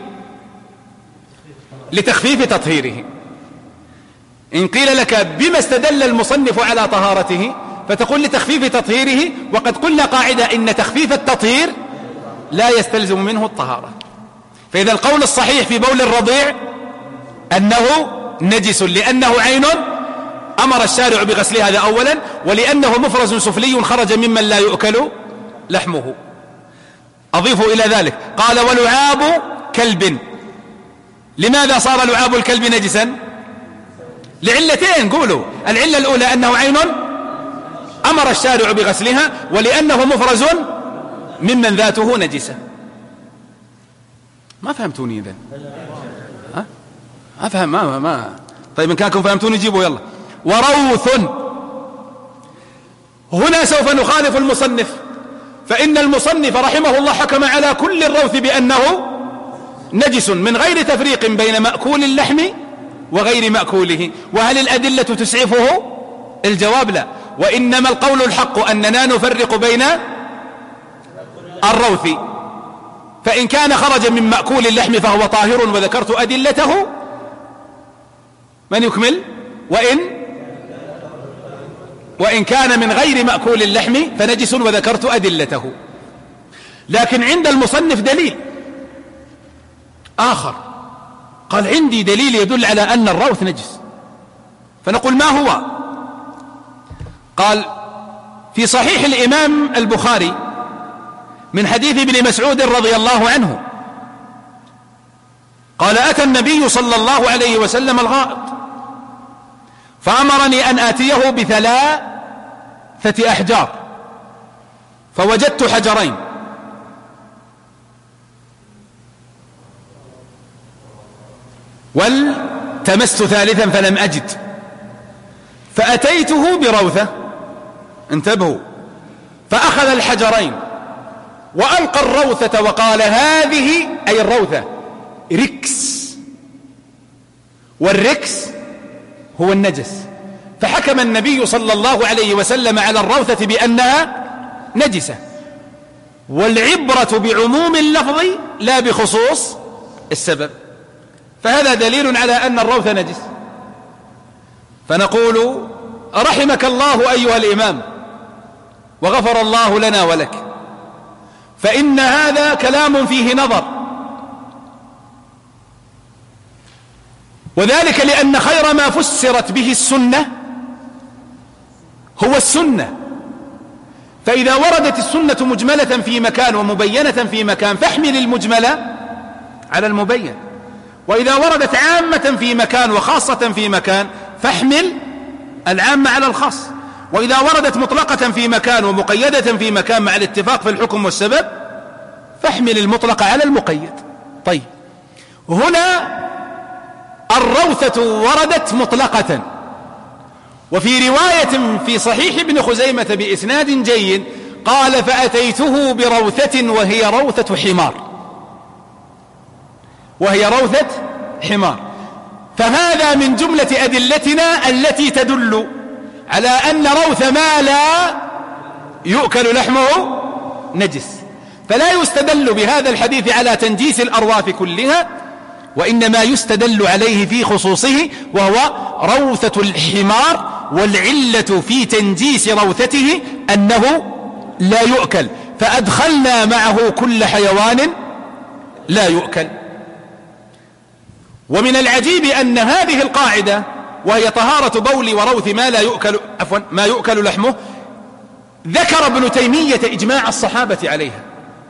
لتخفيف تطهيره. إن قيل لك بما استدل المصنف على طهارته فتقول لتخفيف تطهيره، وقد قلنا قاعدة: إن تخفيف التطهير لا يستلزم منه الطهارة. فإذا القول الصحيح في بول الرضيع أنه نجس، لأنه عين أمر الشارع بغسلها، هذا أولا، ولأنه مفرز سفلي خرج ممن لا يؤكل لحمه. أضيف إلى ذلك قال: ولعاب كلب. لماذا صار لعاب الكلب نجسا؟ لعلتين، قولوا. العلة الأولى أنه عين أمر الشارع بغسلها، ولأنه مفرز ممن ذاته نجسة. ما فهمتوني إذن؟ أفهم ما طيب، إن كانكم فهمتوني جيبوا يلا. وروث، هنا سوف نخالف المصنف، فإن المصنف رحمه الله حكم على كل الروث بأنه نجس من غير تفريق بين مأكول اللحم وغير مأكوله. وهل الأدلة تسعفه؟ الجواب لا، وإنما القول الحق أننا نفرق بين الروث، فإن كان خرج من مأكول اللحم فهو طاهر وذكرت أدلته. من يكمل؟ وإن كان من غير مأكول اللحم فنجس وذكرت أدلته. لكن عند المصنف دليل آخر، قال: عندي دليل يدل على أن الروث نجس. فنقول: ما هو؟ قال: في صحيح الإمام البخاري من حديث ابن مسعود رضي الله عنه قال أتى النبي صلى الله عليه وسلم الغائط فأمرني أن آتيه ب3 أحجار فوجدت حجرين والتمست ثالثا فلم أجد فأتيته بروثة، انتبهوا، فأخذ الحجرين وألقى الروثة وقال هذه أي الروثة ركس، والركس هو النجس، فحكم النبي صلى الله عليه وسلم على الروثة بأنها نجسة. والعبرة بعموم اللفظ لا بخصوص السبب، فهذا دليل على أن الروث نجس. فنقول رحمك الله أيها الإمام وغفر الله لنا ولك، فإن هذا كلام فيه نظر، وذلك لأن خير ما فسرت به السنة هو السنة، فإذا وردت السنة مجملة في مكان ومبينة في مكان فاحمل المجملة على المبين، وإذا وردت عامة في مكان وخاصة في مكان فاحمل العامة على الخاص، وإذا وردت مطلقة في مكان ومقيدة في مكان مع الاتفاق في الحكم والسبب فاحمل المطلق على المقيد. طيب، هنا الروثة وردت مطلقة، وفي رواية في صحيح ابن خزيمة بإسناد جيد قال فأتيته بروثة وهي روثة حمار، وهي روثة حمار. فهذا من جملة أدلتنا التي تدل على أن روث ما لا يؤكل لحمه نجس، فلا يستدل بهذا الحديث على تنجيس الأرواث كلها، وإنما يستدل عليه في خصوصه وهو روثة الحمار، والعلة في تنجيس روثته أنه لا يؤكل، فأدخلنا معه كل حيوان لا يؤكل. ومن العجيب أن هذه القاعدة وهي طهارة بول وروث ما يؤكل لحمه ذكر ابن تيمية إجماع الصحابة عليها،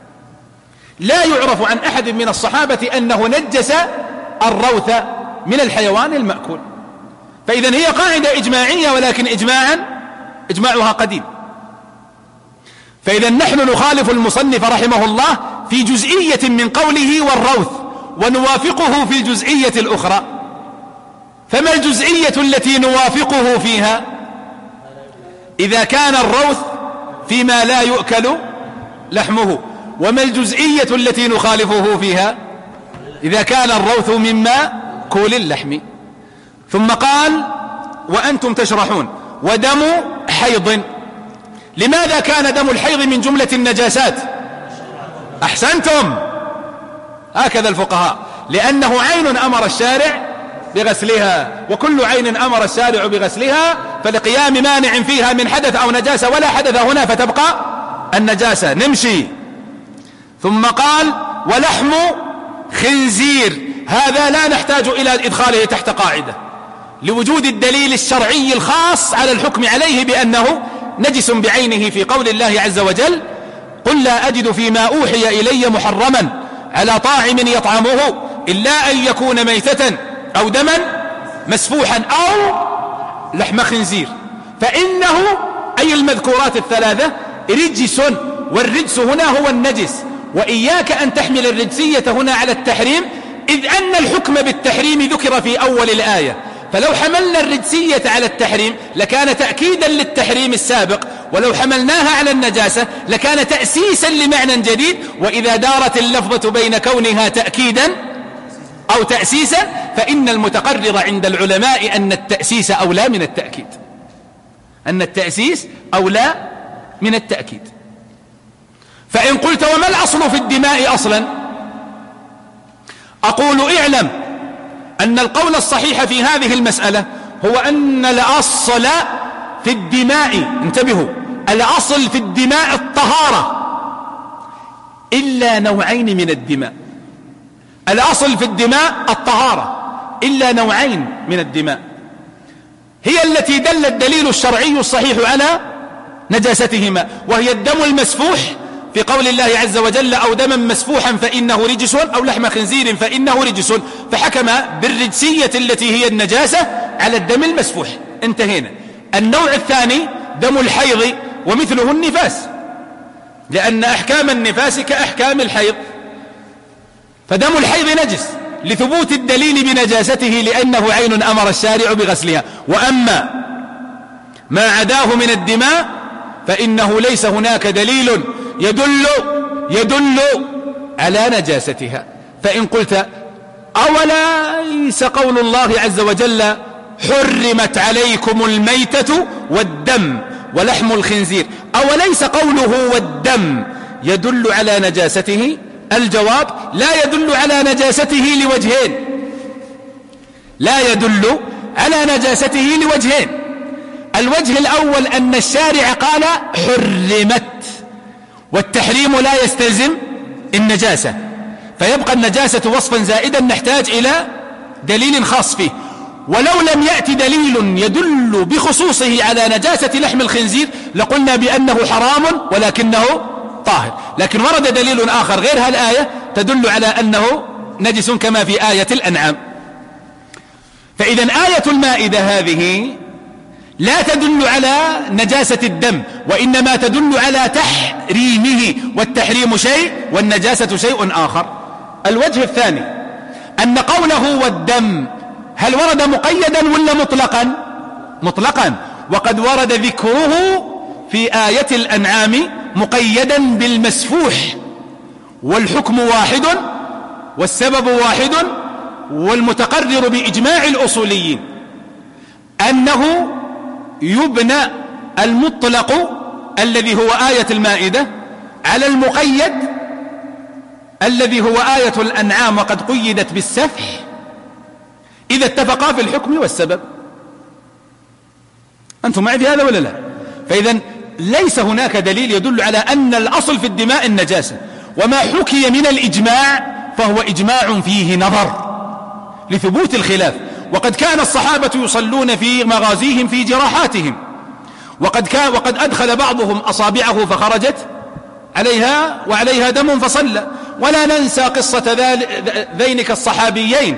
لا يعرف عن أحد من الصحابة أنه نجس الروث من الحيوان المأكول، فإذا هي قاعدة إجماعية، ولكن إجماعها قديم. فإذا نحن نخالف المصنف رحمه الله في جزئية من قوله والروث، ونوافقه في الجزئية الأخرى. فما الجزئية التي نوافقه فيها؟ إذا كان الروث فيما لا يؤكل لحمه. وما الجزئية التي نخالفه فيها؟ إذا كان الروث مما كول اللحم. ثم قال وأنتم تشرحون ودم حيض. لماذا كان دم الحيض من جملة النجاسات؟ أحسنتم، هكذا الفقهاء، لأنه عين أمر الشارع بغسلها، وكل عين أمر الشارع بغسلها فلقيام مانع فيها من حدث أو نجاسة، ولا حدث هنا فتبقى النجاسة. نمشي. ثم قال ولحم خنزير، هذا لا نحتاج إلى إدخاله تحت قاعدة لوجود الدليل الشرعي الخاص على الحكم عليه بأنه نجس بعينه في قول الله عز وجل قل لا أجد فيما أوحي إلي محرما على طاعم يطعمه إلا أن يكون ميتة أو دما مسفوحا أو لحم خنزير، فإنه أي المذكورات الثلاثة رجس، والرجس هنا هو النجس. وإياك أن تحمل الرجسية هنا على التحريم، إذ أن الحكم بالتحريم ذكر في أول الآية، فلو حملنا الرجسية على التحريم لكان تأكيدا للتحريم السابق، ولو حملناها على النجاسة لكان تأسيسا لمعنى جديد. وإذا دارت اللفظة بين كونها تأكيدا أو تأسيسا فإن المتقرر عند العلماء أن التأسيس أولى من التأكيد، أن التأسيس أولى من التأكيد. فإن قلت وما الأصل في الدماء أصلا؟ أقول اعلم أن القول الصحيح في هذه المسألة هو أن الأصل في الدماء، انتبهوا، الأصل في الدماء الطهارة إلا نوعين من الدماء. الأصل في الدماء الطهارة إلا نوعين من الدماء، هي التي دل الدليل الشرعي الصحيح على نجاستهما، وهي الدم المسفوح في قول الله عز وجل أو دما مسفوحا فإنه رجس أو لحم خنزير فإنه رجس، فحكم بالرجسية التي هي النجاسة على الدم المسفوح. انتهينا. النوع الثاني دم الحيض ومثله النفاس، لأن أحكام النفاس كأحكام الحيض، فدم الحيض نجس لثبوت الدليل بنجاسته لأنه عين أمر الشارع بغسلها. وأما ما عداه من الدماء فإنه ليس هناك دليل يدل على نجاستها. فإن قلت أوليس قول الله عز وجل حرمت عليكم الميتة والدم ولحم الخنزير، أوليس قوله والدم يدل على نجاسته؟ الجواب لا يدل على نجاسته لوجهين، لا يدل على نجاسته لوجهين. الوجه الأول أن الشارع قال حرمت، والتحريم لا يستلزم النجاسة، فيبقى النجاسة وصفا زائدا نحتاج إلى دليل خاص فيه. ولو لم يأتي دليل يدل بخصوصه على نجاسة لحم الخنزير لقلنا بأنه حرام ولكنه طاهر، لكن ورد دليل آخر غير هالآية تدل على أنه نجس كما في آية الأنعام. فإذا آية المائدة هذه لا تدل على نجاسة الدم، وإنما تدل على تحريمه، والتحريم شيء والنجاسة شيء آخر. الوجه الثاني أن قوله والدم هل ورد مقيدا ولا مطلقا؟ مطلقا، وقد ورد ذكره في آية الأنعام مقيدا بالمسفوح، والحكم واحد والسبب واحد، والمتقرر بإجماع الأصوليين أنه يبنى المطلق الذي هو آية المائدة على المقيد الذي هو آية الأنعام وقد قيدت بالسفح إذا اتفقا في الحكم والسبب. أنتم معي في هذا ولا لا؟ فإذا ليس هناك دليل يدل على أن الأصل في الدماء النجاسة، وما حكي من الإجماع فهو إجماع فيه نظر لثبوت الخلاف. وقد كان الصحابة يصلون في مغازيهم في جراحاتهم، وقد أدخل بعضهم أصابعه فخرجت عليها دم فصلى. ولا ننسى قصة ذينك الصحابيين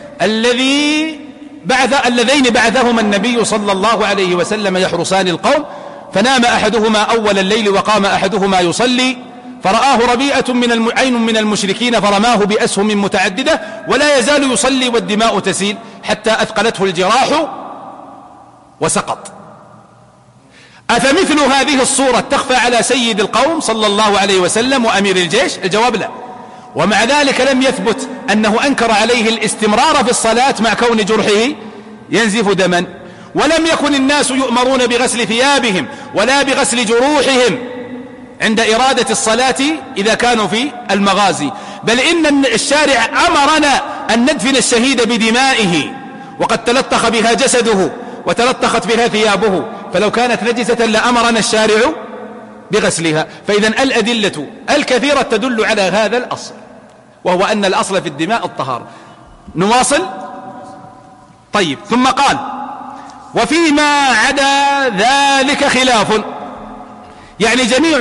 اللذين بعثهما النبي صلى الله عليه وسلم يحرسان القوم، فنام أحدهما أول الليل وقام أحدهما يصلي، فرآه ربيئة عين من المشركين فرماه بأسهم متعددة ولا يزال يصلي والدماء تسيل حتى أثقلته الجراح وسقط. أفمثل هذه الصورة تخفى على سيد القوم صلى الله عليه وسلم وأمير الجيش؟ الجواب لا. ومع ذلك لم يثبت أنه أنكر عليه الاستمرار في الصلاة مع كون جرحه ينزف دما، ولم يكن الناس يؤمرون بغسل ثيابهم ولا بغسل جروحهم عند إرادة الصلاة إذا كانوا في المغازي، بل إن الشارع أمرنا أن ندفن الشهيد بدمائه وقد تلطخ بها جسده وتلطخت بها ثيابه، فلو كانت نجسة لأمرنا الشارع بغسلها. فإذا الأدلة الكثيرة تدل على هذا الأصل، وهو أن الأصل في الدماء الطهارة. نواصل. طيب، ثم قال وفيما عدا ذلك خلاف، يعني جميع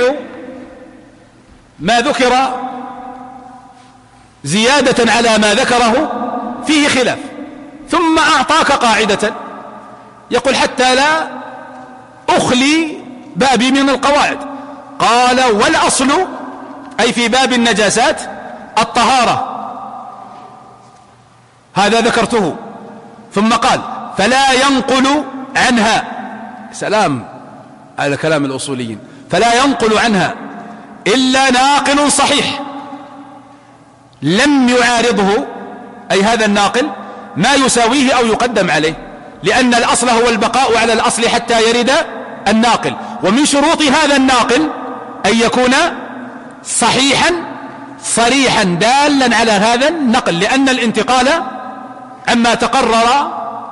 ما ذكر زيادة على ما ذكره فيه خلاف. ثم أعطاك قاعدة يقول حتى لا أخلي بابي من القواعد، قال والأصل أي في باب النجاسات الطهارة، هذا ذكرته. ثم قال فلا ينقل عنها، سلام على كلام الأصوليين، فلا ينقل عنها إلا ناقل صحيح لم يعارضه، أي هذا الناقل ما يساويه أو يقدم عليه، لأن الأصل هو البقاء على الأصل حتى يرد الناقل. ومن شروط هذا الناقل أن يكون صحيحا صريحا دالا على هذا النقل، لأن الانتقال عما تقرر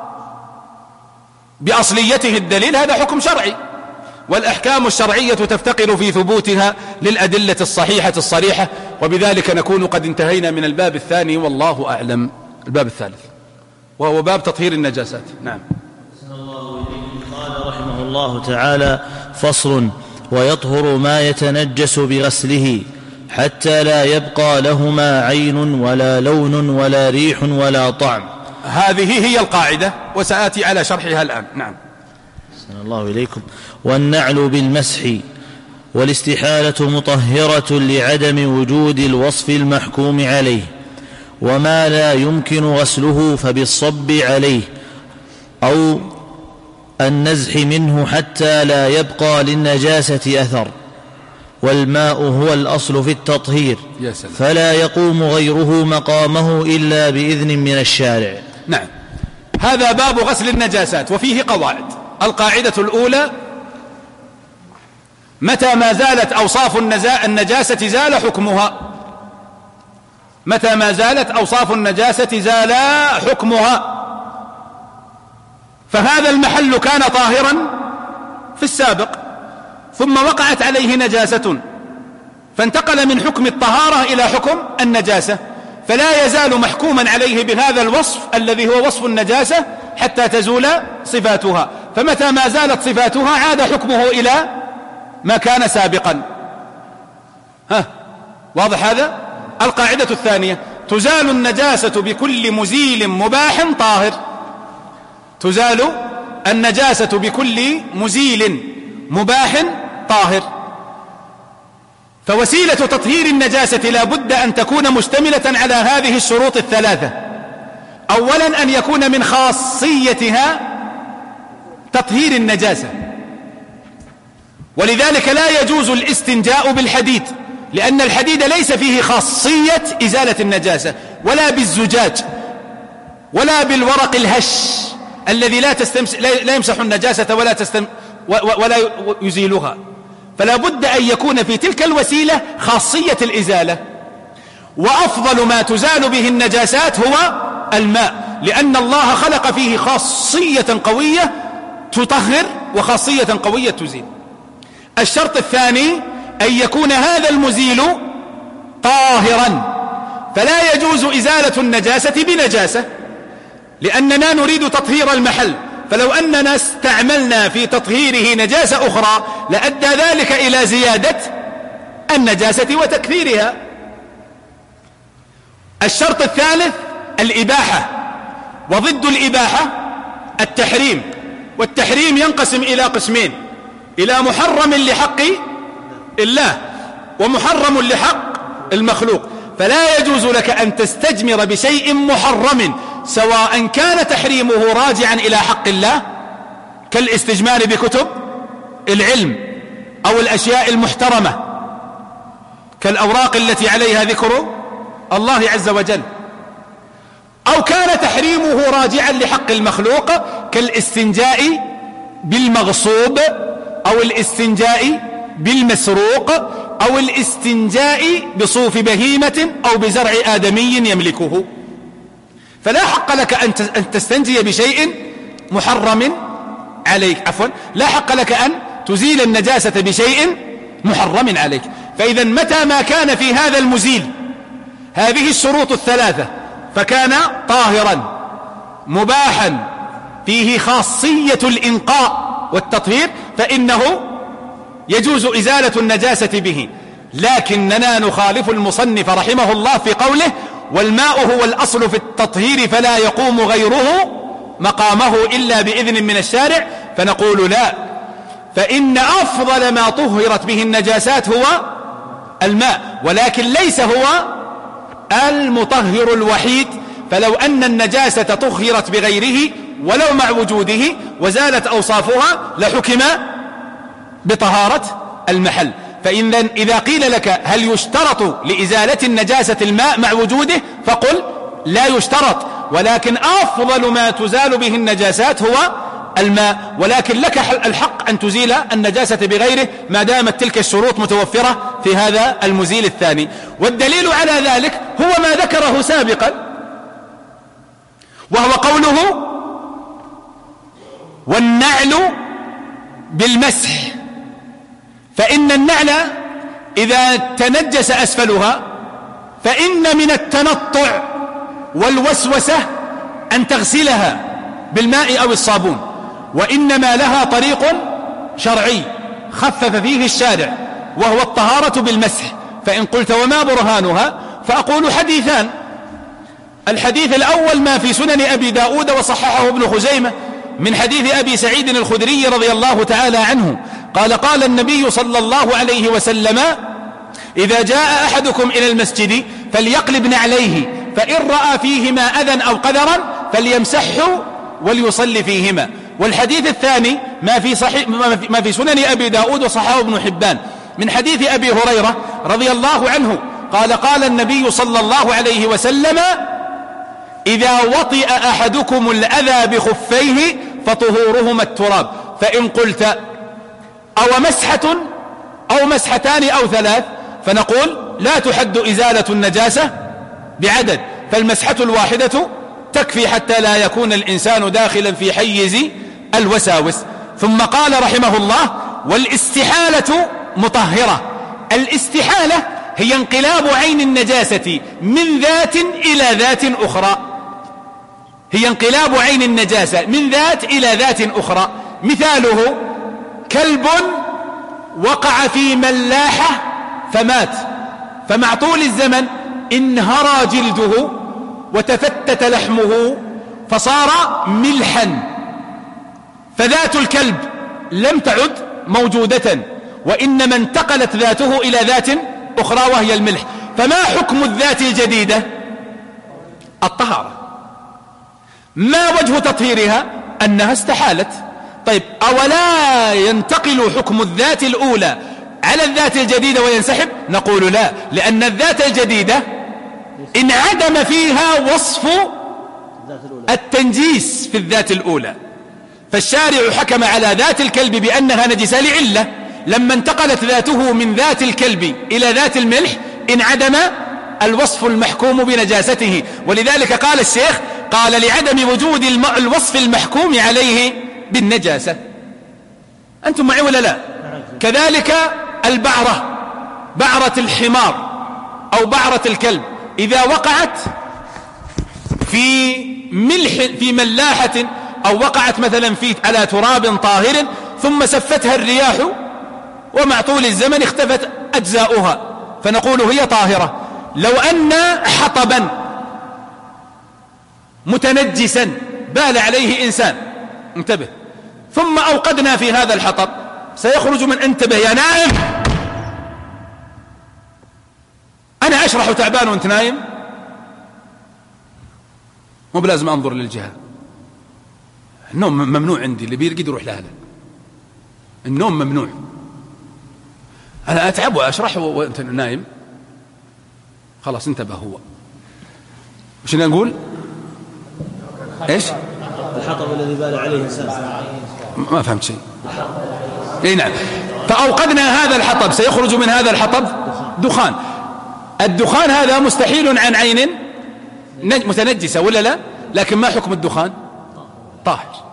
بأصليته الدليل هذا حكم شرعي، والأحكام الشرعية تفتقر في ثبوتها للأدلة الصحيحة الصريحة. وبذلك نكون قد انتهينا من الباب الثاني والله أعلم. الباب الثالث وهو باب تطهير النجاسات. نعم. قال رحمه الله تعالى: فصل: ويطهر ما يتنجس بغسله حتى لا يبقى لهما عين ولا لون ولا ريح ولا طعم. هذه هي القاعدة وسآتي على شرحها الآن. نعم. أحسن الله إليكم. والنعل بالمسح والاستحالة مطهرة لعدم وجود الوصف المحكوم عليه، وما لا يمكن غسله فبالصب عليه أو النزح منه حتى لا يبقى للنجاسة أثر. والماء هو الأصل في التطهير فلا يقوم غيره مقامه إلا بإذن من الشارع. نعم. هذا باب غسل النجاسات وفيه قواعد. القاعدة الأولى: متى ما زالت أوصاف النجاسة زال حكمها. متى ما زالت أوصاف النجاسة زال حكمها. فهذا المحل كان طاهرا في السابق ثم وقعت عليه نجاسة فانتقل من حكم الطهارة إلى حكم النجاسة، فلا يزال محكوما عليه بهذا الوصف الذي هو وصف النجاسة حتى تزول صفاتها. فمتى ما زالت صفاتها عاد حكمه إلى ما كان سابقا. واضح هذا؟ القاعدة الثانية: تزال النجاسة بكل مزيل مباح طاهر. تزال النجاسة بكل مزيل مباح طاهر. فوسيلة تطهير النجاسة لا بد أن تكون مشتملة على هذه الشروط الثلاثة. أولا أن يكون من خاصيتها تطهير النجاسة، ولذلك لا يجوز الاستنجاء بالحديد، لأن الحديد ليس فيه خاصية إزالة النجاسة، ولا بالزجاج ولا بالورق الهش الذي لا يمسح النجاسة ولا يزيلها. فلا بد أن يكون في تلك الوسيلة خاصية الإزالة. وأفضل ما تزال به النجاسات هو الماء، لأن الله خلق فيه خاصية قوية تطهر وخاصية قوية تزيل. الشرط الثاني أن يكون هذا المزيل طاهرا، فلا يجوز إزالة النجاسة بنجاسة، لأننا نريد تطهير المحل، فلو أننا استعملنا في تطهيره نجاسة أخرى لأدى ذلك إلى زيادة النجاسة وتكثيرها. الشرط الثالث الإباحة، وضد الإباحة التحريم، والتحريم ينقسم إلى قسمين: إلى محرم لحق الله ومحرم لحق المخلوق. فلا يجوز لك أن تستجمر بشيء محرم سواء كان تحريمه راجعا إلى حق الله كالاستجمار بكتب العلم أو الأشياء المحترمة كالأوراق التي عليها ذكر الله عز وجل، أو كان تحريمه راجعا لحق المخلوق كالاستنجاء بالمغصوب أو الاستنجاء بالمسروق أو الاستنجاء بصوف بهيمة أو بزرع آدمي يملكه. فلا حق لك أن تستنجي بشيء محرم عليك، لا حق لك أن تزيل النجاسة بشيء محرم عليك. فإذا متى ما كان في هذا المزيل هذه الشروط الثلاثة فكان طاهرا مباحا فيه خاصية الإنقاء والتطهير فإنه يجوز إزالة النجاسة به. لكننا نخالف المصنف رحمه الله في قوله: والماء هو الأصل في التطهير فلا يقوم غيره مقامه إلا بإذن من الشارع. فنقول لا، فإن أفضل ما طهرت به النجاسات هو الماء، ولكن ليس هو المطهر الوحيد. فلو أن النجاسة طهرت بغيره ولو مع وجوده وزالت أوصافها لحكم بطهارة المحل. إذا قيل لك هل يشترط لإزالة النجاسة الماء مع وجوده فقل لا يشترط، ولكن أفضل ما تزال به النجاسات هو الماء، ولكن لك الحق أن تزيل النجاسة بغيره ما دامت تلك الشروط متوفرة في هذا المزيل الثاني. والدليل على ذلك هو ما ذكره سابقا، وهو قوله: والنعل بالمسح. فإن النعل إذا تنجس أسفلها فإن من التنطع والوسوسة أن تغسلها بالماء أو الصابون، وإنما لها طريق شرعي خفف فيه الشارع، وهو الطهارة بالمسح. فإن قلت وما برهانها؟ فأقول حديثان. الحديث الأول ما في سنن أبي داود وصححه ابن خزيمة من حديث أبي سعيد الخدري رضي الله تعالى عنه قال: قال النبي صلى الله عليه وسلم: إذا جاء أحدكم إلى المسجد فليقلب نعليه، فإن رأى فيهما أذى أو قذرا فليمسحه وليصلي فيهما. والحديث الثاني ما في سنن أبي داود وصححه ابن حبان من حديث أبي هريرة رضي الله عنه قال: قال النبي صلى الله عليه وسلم: إذا وطئ أحدكم الأذى بخفيه فطهورهما التراب. فإن قلت أو مسحة أو مسحتان أو ثلاث، فنقول لا تحد إزالة النجاسة بعدد، فالمسحة الواحدة تكفي حتى لا يكون الإنسان داخلا في حيز الوساوس. ثم قال رحمه الله: والاستحالة مطهرة. الاستحالة هي انقلاب عين النجاسة من ذات إلى ذات أخرى، هي انقلاب عين النجاسة من ذات إلى ذات أخرى. مثاله: كلب وقع في ملاحة فمات، فمع طول الزمن انهرى جلده وتفتت لحمه فصار ملحا، فذات الكلب لم تعد موجودة، وإنما انتقلت ذاته إلى ذات أخرى وهي الملح. فما حكم الذات الجديدة؟ الطهارة. ما وجه تطهيرها؟ أنها استحالت. طيب، أولا ينتقل حكم الذات الأولى على الذات الجديدة وينسحب؟ نقول لا، لأن الذات الجديدة انعدم فيها وصف التنجيس في الذات الأولى، فالشارع حكم على ذات الكلب بأنها نجسة لعلة. لما انتقلت ذاته من ذات الكلب إلى ذات الملح انعدم الوصف المحكوم بنجاسته، ولذلك قال الشيخ: قال لعدم وجود الوصف المحكوم عليه بالنجاسة. أنتم معي ولا لا؟ كذلك البعرة، بعرة الحمار أو بعرة الكلب، إذا وقعت في ملاحة أو وقعت مثلا على تراب طاهر ثم سفتها الرياح ومع طول الزمن اختفت أجزاؤها، فنقول هي طاهرة. لو أن حطبا متنجسا بال عليه إنسان، انتبه، ثم أوقدنا في هذا الحطب، سيخرج من انتبه يا نائم، أنا أشرح تعبان وأنت نايم، مو بلازم أنظر للجهة. النوم ممنوع عندي، اللي بيرقد يروح لأهله، النوم ممنوع. أنا أتعب وأشرح وأنت نايم، خلاص انتبه. هو وش نقول؟ إيش؟ الحطب الذي بال عليه الإنسان. ما فهمت شيء. إيه نعم. فأوقدنا هذا الحطب، سيخرج من هذا الحطب دخان. الدخان هذا مستحيل عن عين متنجسة ولا لا؟ لكن ما حكم الدخان؟ طاهر.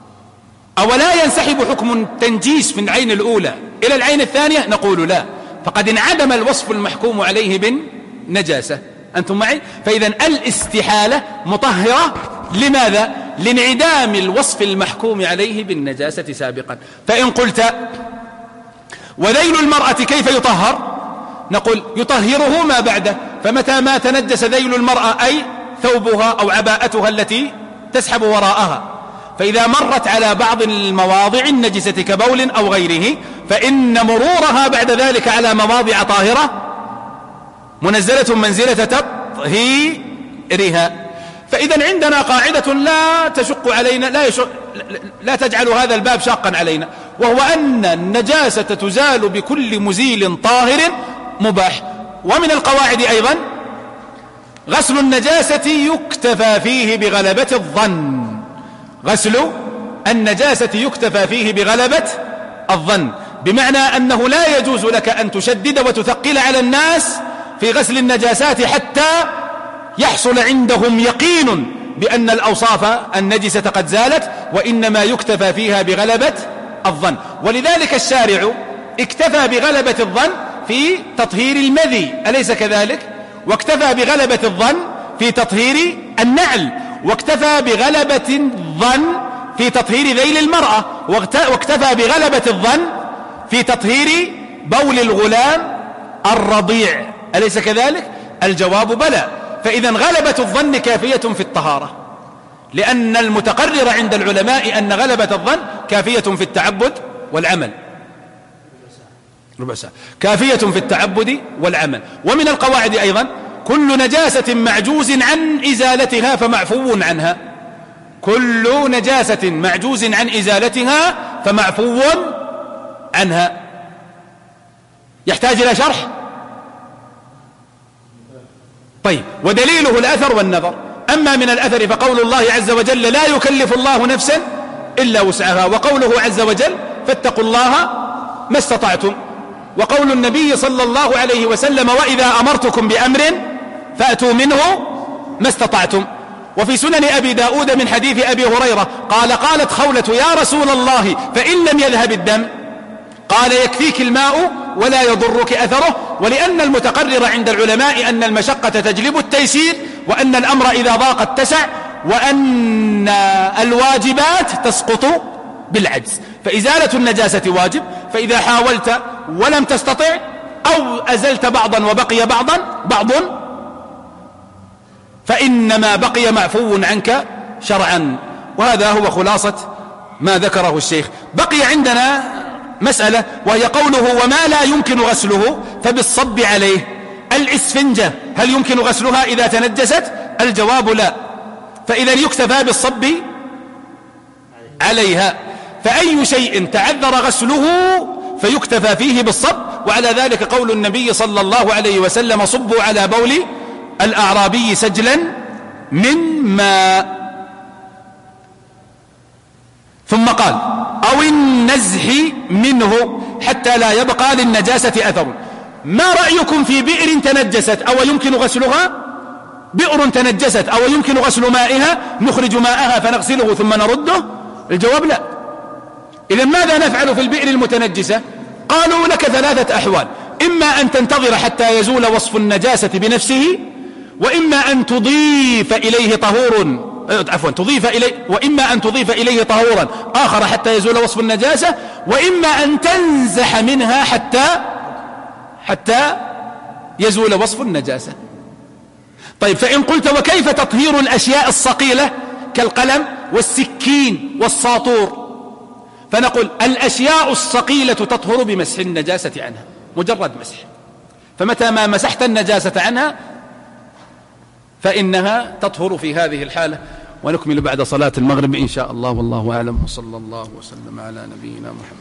أولا ينسحب حكم التنجيس من العين الأولى إلى العين الثانية؟ نقول لا، فقد انعدم الوصف المحكوم عليه بالنجاسة. أنتم معي؟ فإذا الاستحالة مطهرة. لماذا؟ لانعدام الوصف المحكوم عليه بالنجاسة سابقا. فإن قلت وذيل المرأة كيف يطهر؟ نقول يطهره ما بعده، فمتى ما تنجس ذيل المرأة أي ثوبها أو عباءتها التي تسحب وراءها، فإذا مرت على بعض المواضع النجسة كبول أو غيره، فإن مرورها بعد ذلك على مواضع طاهرة منزلة منزلة تطهيرها. فإذا عندنا قاعدة لا تشق علينا، لا تجعل هذا الباب شاقا علينا، وهو أن النجاسة تزال بكل مزيل طاهر مباح. ومن القواعد أيضا غسل النجاسة يكتفى فيه بغلبة الظن، غسل النجاسة يكتفى فيه بغلبة الظن، بمعنى أنه لا يجوز لك أن تشدد وتثقل على الناس في غسل النجاسات حتى يحصل عندهم يقين بأن الأوصاف النجسة قد زالت، وإنما يكتفى فيها بغلبة الظن. ولذلك الشارع اكتفى بغلبة الظن في تطهير المذي، أليس كذلك؟ واكتفى بغلبة الظن في تطهير النعل، واكتفى بغلبة الظن في تطهير ذيل المرأة، واكتفى بغلبة الظن في تطهير بول الغلام الرضيع، أليس كذلك؟ الجواب بلى. فإذا غلبة الظن كافية في الطهارة، لأن المتقرر عند العلماء أن غلبة الظن كافية في التعبد والعمل. ربع ساعة كافية في التعبد والعمل. ومن القواعد أيضا كل نجاسة معجوز عن إزالتها فمعفو عنها. كل نجاسة معجوز عن إزالتها فمعفو عنها. يحتاج إلى شرح؟ طيب، ودليله الأثر والنظر. أما من الأثر فقول الله عز وجل لا يكلف الله نفسا إلا وسعها، وقوله عز وجل فاتقوا الله ما استطعتم، وقول النبي صلى الله عليه وسلم وإذا أمرتكم بأمر فأتوا منه ما استطعتم. وفي سنن أبي داود من حديث أبي هريرة قالت خولة يا رسول الله فإن لم يذهب الدم؟ قال يكفيك الماء ولا يضرك أثره. ولأن المتقرر عند العلماء أن المشقة تجلب التيسير، وأن الأمر إذا ضاق اتسع، وأن الواجبات تسقط بالعجز، فإزالة النجاسة واجب. فإذا حاولت ولم تستطع أو أزلت بعضا وبقي بعض فإنما بقي معفو عنك شرعا. وهذا هو خلاصة ما ذكره الشيخ. بقي عندنا مسألة وهي قوله وما لا يمكن غسله فبالصب عليه. الإسفنجة هل يمكن غسلها إذا تنجست؟ الجواب لا، فإذا يكتفى بالصب عليها. فأي شيء تعذر غسله فيكتفى فيه بالصب. وعلى ذلك قول النبي صلى الله عليه وسلم صبوا على بول الأعرابي سجلا من ماء. ثم قال أو النزح منه حتى لا يبقى للنجاسة أثر. ما رأيكم في بئر تنجست أو يمكن غسلها؟ بئر تنجست أو يمكن غسل مائها نخرج ماءها فنغسله ثم نرده؟ الجواب لا. إذن ماذا نفعل في البئر المتنجسة؟ قالوا لك ثلاثة أحوال: إما أن تنتظر حتى يزول وصف النجاسة بنفسه، وإما أن تضيف إليه وإما أن تضيف إليه طهورا آخر حتى يزول وصف النجاسة، وإما أن تنزح منها حتى يزول وصف النجاسة. طيب، فإن قلت وكيف تطهير الأشياء الصقيلة كالقلم والسكين والساطور؟ فنقول الأشياء الصقيلة تطهر بمسح النجاسة عنها، مجرد مسح. فمتى ما مسحت النجاسة عنها فإنها تطهر في هذه الحالة. ونكمل بعد صلاة المغرب إن شاء الله، والله أعلم، وصلى الله وسلم على نبينا محمد.